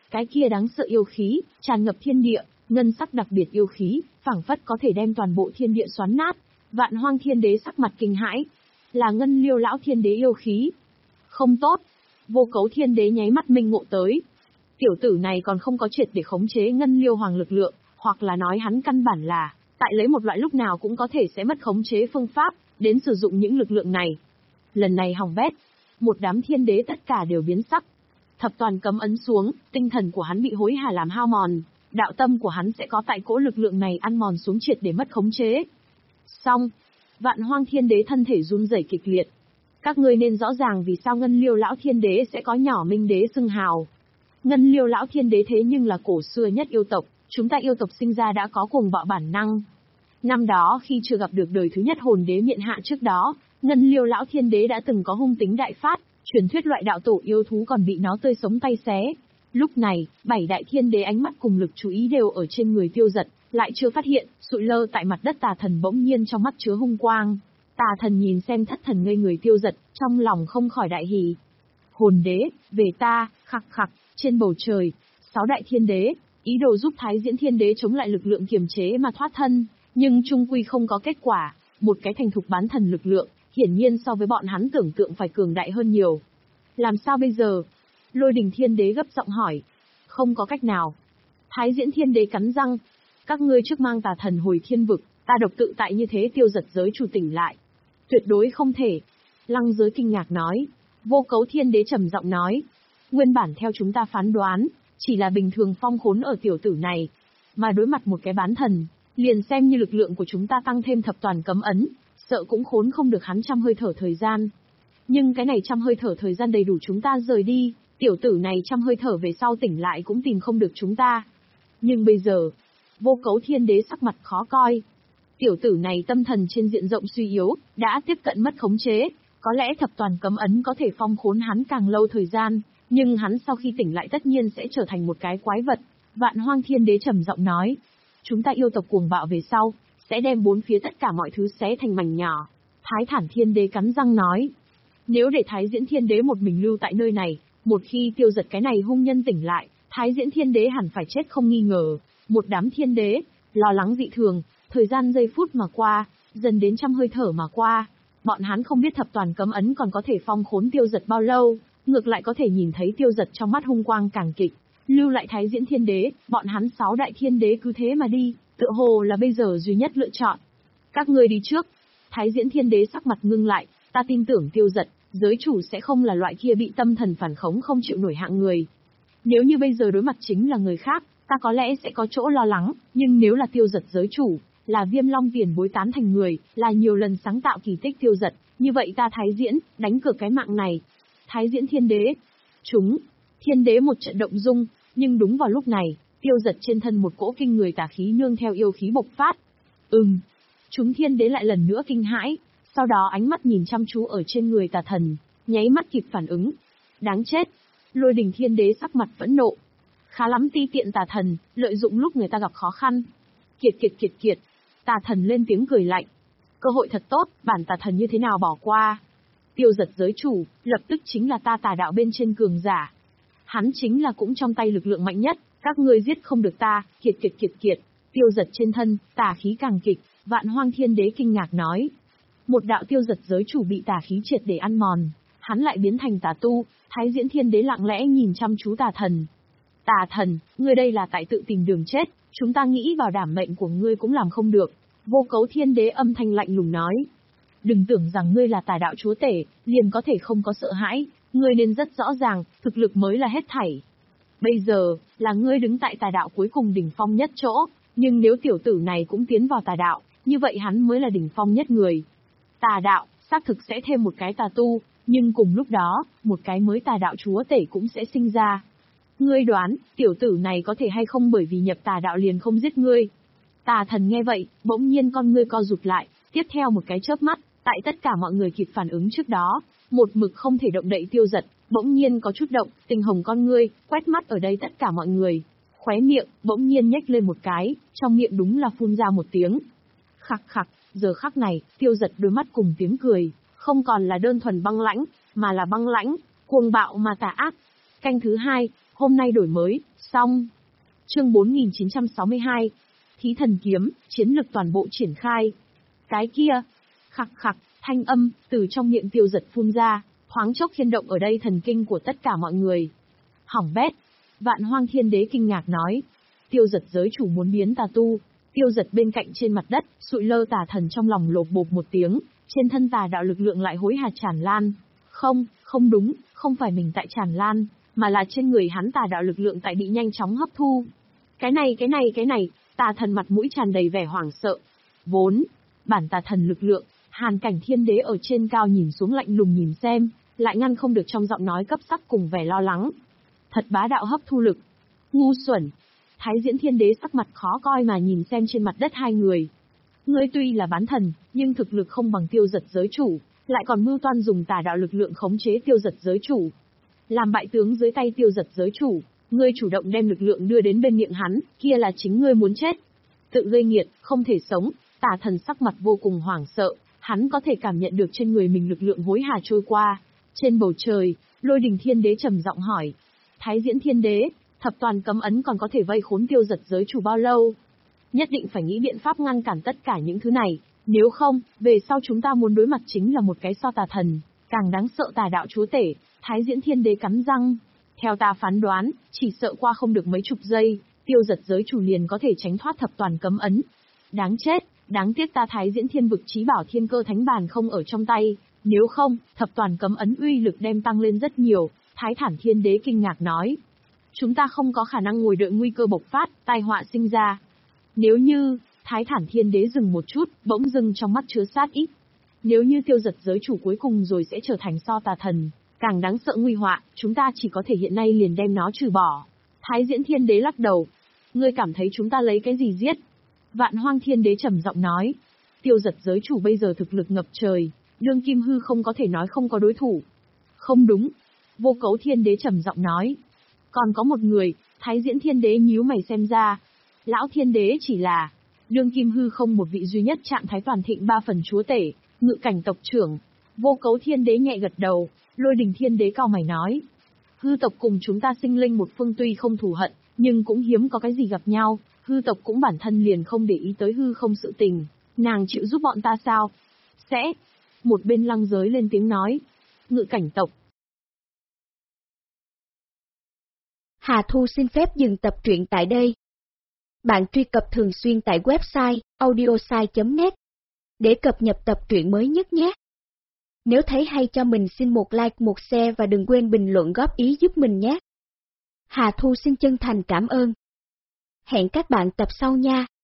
Cái kia đáng sợ yêu khí, tràn ngập thiên địa, ngân sắc đặc biệt yêu khí, phảng phất có thể đem toàn bộ thiên địa xoắn nát. Vạn Hoang Thiên Đế sắc mặt kinh hãi. Là Ngân Liêu lão thiên đế yêu khí. Không tốt. Vô Cấu Thiên Đế nháy mắt minh ngộ tới. Tiểu tử này còn không có triệt để khống chế Ngân Liêu Hoàng lực lượng, hoặc là nói hắn căn bản là tại lấy một loại lúc nào cũng có thể sẽ mất khống chế phương pháp, đến sử dụng những lực lượng này. Lần này hỏng bét. Một đám thiên đế tất cả đều biến sắc. Thập toàn cấm ấn xuống, tinh thần của hắn bị hối hả làm hao mòn, đạo tâm của hắn sẽ có tại cỗ lực lượng này ăn mòn xuống triệt để mất khống chế. Xong, Vạn Hoang Thiên Đế thân thể run rẩy kịch liệt. Các ngươi nên rõ ràng vì sao Ngân Liêu lão thiên đế sẽ có nhỏ Minh Đế xưng hào. Ngân Liêu lão thiên đế thế nhưng là cổ xưa nhất yêu tộc, chúng ta yêu tộc sinh ra đã có cuồng bạo bản năng. Năm đó khi chưa gặp được đời thứ nhất hồn đế miện hạ trước đó, Ngân Liêu lão thiên đế đã từng có hung tính đại phát, truyền thuyết loại đạo tổ yêu thú còn bị nó tươi sống tay xé. Lúc này, bảy đại thiên đế ánh mắt cùng lực chú ý đều ở trên người Tiêu Dật, lại chưa phát hiện, sụi lơ tại mặt đất Tà Thần bỗng nhiên trong mắt chứa hung quang. Tà Thần nhìn xem thất thần ngây người Tiêu Dật, trong lòng không khỏi đại hỉ. Hồn đế, về ta, khặc khặc, trên bầu trời, sáu đại thiên đế, ý đồ giúp Thái Diễn Thiên Đế chống lại lực lượng kiềm chế mà thoát thân, nhưng chung quy không có kết quả, một cái thành thục bán thần lực lượng, hiển nhiên so với bọn hắn tưởng tượng phải cường đại hơn nhiều. Làm sao bây giờ? Lôi Đình Thiên Đế gấp giọng hỏi. Không có cách nào. Thái Diễn Thiên Đế cắn răng. Các ngươi trước mang Tà Thần hồi thiên vực, ta độc tự tại như thế Tiêu Dật giới chủ tỉnh lại. Tuyệt đối không thể. Lăng Giới kinh ngạc nói. Vô Cấu Thiên Đế trầm giọng nói. Nguyên bản theo chúng ta phán đoán, chỉ là bình thường phong khốn ở tiểu tử này. Mà đối mặt một cái bán thần, liền xem như lực lượng của chúng ta tăng thêm thập toàn cấm ấn, sợ cũng khốn không được hắn trăm hơi thở thời gian. Nhưng cái này trăm hơi thở thời gian đầy đủ chúng ta rời đi, tiểu tử này trăm hơi thở về sau tỉnh lại cũng tìm không được chúng ta. Nhưng bây giờ, Vô Cấu Thiên Đế sắc mặt khó coi. Tiểu tử này tâm thần trên diện rộng suy yếu, đã tiếp cận mất khống chế, có lẽ thập toàn cấm ấn có thể phong khốn hắn càng lâu thời gian, nhưng hắn sau khi tỉnh lại tất nhiên sẽ trở thành một cái quái vật. Vạn Hoang Thiên Đế trầm giọng nói, chúng ta yêu tộc cuồng bạo về sau, sẽ đem bốn phía tất cả mọi thứ xé thành mảnh nhỏ. Thái Thản Thiên Đế cắn răng nói, nếu để Thái Diễn Thiên Đế một mình lưu tại nơi này, một khi Tiêu Dật cái này hung nhân tỉnh lại, Thái Diễn Thiên Đế hẳn phải chết không nghi ngờ. Một đám thiên đế, lo lắng dị thường, thời gian giây phút mà qua, dần đến trăm hơi thở mà qua. Bọn hắn không biết thập toàn cấm ấn còn có thể phong khốn Tiêu Dật bao lâu, ngược lại có thể nhìn thấy Tiêu Dật trong mắt hung quang càng kịch. Lưu lại Thái Diễn Thiên Đế, bọn hắn sáu đại thiên đế cứ thế mà đi, tựa hồ là bây giờ duy nhất lựa chọn. Các ngươi đi trước. Thái Diễn Thiên Đế sắc mặt ngưng lại, ta tin tưởng Tiêu Dật, giới chủ sẽ không là loại kia bị tâm thần phản khống không chịu nổi hạng người. Nếu như bây giờ đối mặt chính là người khác, ta có lẽ sẽ có chỗ lo lắng, nhưng nếu là Tiêu Dật giới chủ, là Viêm Long tiền bối tán thành người, là nhiều lần sáng tạo kỳ tích Tiêu Dật, như vậy ta Thái Diễn, đánh cược cái mạng này. Thái Diễn Thiên Đế. Chúng. Thiên Đế một trận động dung, nhưng đúng vào lúc này, Tiêu Dật trên thân một cỗ kinh người tà khí nương theo yêu khí bộc phát. Ừm. Chúng thiên đế lại lần nữa kinh hãi, sau đó ánh mắt nhìn chăm chú ở trên người Tà Thần, nháy mắt kịp phản ứng. Đáng chết. Lôi Đình Thiên Đế sắc mặt phẫn nộ. Khá lắm ti tiện Tà Thần, lợi dụng lúc người ta gặp khó khăn. Kiệt kiệt kiệt kiệt. Tà Thần lên tiếng cười lạnh. Cơ hội thật tốt, bản Tà Thần như thế nào bỏ qua. Tiêu Dật giới chủ, lập tức chính là ta Tà đạo bên trên cường giả. Hắn chính là cũng trong tay lực lượng mạnh nhất, các ngươi giết không được ta, kiệt kiệt kiệt kiệt. Tiêu Dật trên thân, tà khí càng kịch, Vạn Hoang Thiên Đế kinh ngạc nói. Một đạo Tiêu Dật giới chủ bị tà khí triệt để ăn mòn, hắn lại biến thành tà tu. Thái Diễn Thiên Đế lặng lẽ nhìn chăm chú Tà Thần. Tà Thần, ngươi đây là tại tự tìm đường chết, chúng ta nghĩ bảo đảm mệnh của ngươi cũng làm không được. Vô Cấu Thiên Đế âm thanh lạnh lùng nói. Đừng tưởng rằng ngươi là tà đạo chúa tể, liền có thể không có sợ hãi, ngươi nên rất rõ ràng, thực lực mới là hết thảy. Bây giờ, là ngươi đứng tại tà đạo cuối cùng đỉnh phong nhất chỗ, nhưng nếu tiểu tử này cũng tiến vào tà đạo, như vậy hắn mới là đỉnh phong nhất người. Tà đạo, xác thực sẽ thêm một cái tà tu, nhưng cùng lúc đó, một cái mới tà đạo chúa tể cũng sẽ sinh ra. Ngươi đoán, tiểu tử này có thể hay không bởi vì nhập tà đạo liền không giết ngươi. Tà Thần nghe vậy, bỗng nhiên con ngươi co rụt lại, tiếp theo một cái chớp mắt, tại tất cả mọi người kịp phản ứng trước đó, một mực không thể động đậy Tiêu Dật, bỗng nhiên có chút động, tình hồng con ngươi, quét mắt ở đây tất cả mọi người. Khóe miệng, bỗng nhiên nhếch lên một cái, trong miệng đúng là phun ra một tiếng. Khặc khặc, giờ khắc này, Tiêu Dật đôi mắt cùng tiếng cười, không còn là đơn thuần băng lãnh, mà là băng lãnh, cuồng bạo mà tà ác. Canh thứ hai, Hôm nay đổi mới, xong. Chương bốn nghìn chín trăm sáu mươi hai. Thí thần kiếm, chiến lực toàn bộ triển khai. Cái kia, khặc khặc, thanh âm, từ trong miệng Tiêu Giật phun ra, thoáng chốc khiên động ở đây thần kinh của tất cả mọi người. Hỏng bét. Vạn Hoang Thiên Đế kinh ngạc nói. Tiêu Giật giới chủ muốn biến tà tu. Tiêu Giật bên cạnh trên mặt đất, sụi lơ tà thần trong lòng lột bột một tiếng, trên thân tà đạo lực lượng lại hối hả tràn lan. Không, không đúng, không phải mình tại tràn lan, mà là trên người hắn tà đạo lực lượng tại bị nhanh chóng hấp thu. Cái này cái này cái này, tà thần mặt mũi tràn đầy vẻ hoảng sợ. Vốn, bản tà thần lực lượng, Hàn Cảnh Thiên Đế ở trên cao nhìn xuống lạnh lùng nhìn xem, lại ngăn không được trong giọng nói cấp sắc cùng vẻ lo lắng. Thật bá đạo hấp thu lực. Ngu xuẩn. Thái Diễn Thiên Đế sắc mặt khó coi mà nhìn xem trên mặt đất hai người. Ngươi tuy là bán thần, nhưng thực lực không bằng Tiêu Giật giới chủ, lại còn mưu toan dùng tà đạo lực lượng khống chế Tiêu Giật giới chủ. Làm bại tướng dưới tay Tiêu Giật giới chủ, ngươi chủ động đem lực lượng đưa đến bên miệng hắn, kia là chính ngươi muốn chết. Tự gây nghiệt, không thể sống. Tà thần sắc mặt vô cùng hoảng sợ, hắn có thể cảm nhận được trên người mình lực lượng hối hả trôi qua. Trên bầu trời, Lôi Đình Thiên Đế trầm giọng hỏi. Thái Diễn Thiên Đế, thập toàn cấm ấn còn có thể vây khốn Tiêu Giật giới chủ bao lâu? Nhất định phải nghĩ biện pháp ngăn cản tất cả những thứ này, nếu không, về sau chúng ta muốn đối mặt chính là một cái so tà thần, càng đáng sợ tà đạo chúa tể. Thái Diễn Thiên Đế cắn răng. Theo ta phán đoán, chỉ sợ qua không được mấy chục giây, Tiêu Giật giới chủ liền có thể tránh thoát thập toàn cấm ấn. Đáng chết, đáng tiếc ta Thái Diễn Thiên vực chí bảo Thiên Cơ Thánh Bàn không ở trong tay, nếu không, thập toàn cấm ấn uy lực đem tăng lên rất nhiều. Thái Thản Thiên Đế kinh ngạc nói. Chúng ta không có khả năng ngồi đợi nguy cơ bộc phát, tai họa sinh ra. Nếu như, Thái Thản Thiên Đế dừng một chút, bỗng dưng trong mắt chứa sát ý. Nếu như Tiêu Giật giới chủ cuối cùng rồi sẽ trở thành so tà thần, càng đáng sợ nguy họa, chúng ta chỉ có thể hiện nay liền đem nó trừ bỏ. Thái Diễn Thiên Đế lắc đầu. Ngươi cảm thấy chúng ta lấy cái gì giết? Vạn Hoang Thiên Đế trầm giọng nói. Tiêu Giật giới chủ bây giờ thực lực ngập trời, đương kim hư không có thể nói không có đối thủ. Không đúng. Vô Cấu Thiên Đế trầm giọng nói. Còn có một người. Thái Diễn Thiên Đế nhíu mày xem ra. Lão Thiên Đế chỉ là đương kim hư không một vị duy nhất trạng thái toàn thịnh ba phần chúa tể, ngự cảnh tộc trưởng. Vô Cấu Thiên Đế nhẹ gật đầu. Lôi Đình Thiên Đế cao mày nói. Hư tộc cùng chúng ta sinh linh một phương tuy không thù hận, nhưng cũng hiếm có cái gì gặp nhau. Hư tộc cũng bản thân liền không để ý tới hư không sự tình. Nàng chịu giúp bọn ta sao? Sẽ. Một bên Lăng Giới lên tiếng nói. Ngự cảnh tộc. Hà Thu xin phép dừng tập truyện tại đây. Bạn truy cập thường xuyên tại website audiosai chấm net để cập nhật tập truyện mới nhất nhé. Nếu thấy hay cho mình xin một like, một share và đừng quên bình luận góp ý giúp mình nhé. Hà Thu xin chân thành cảm ơn. Hẹn các bạn tập sau nha.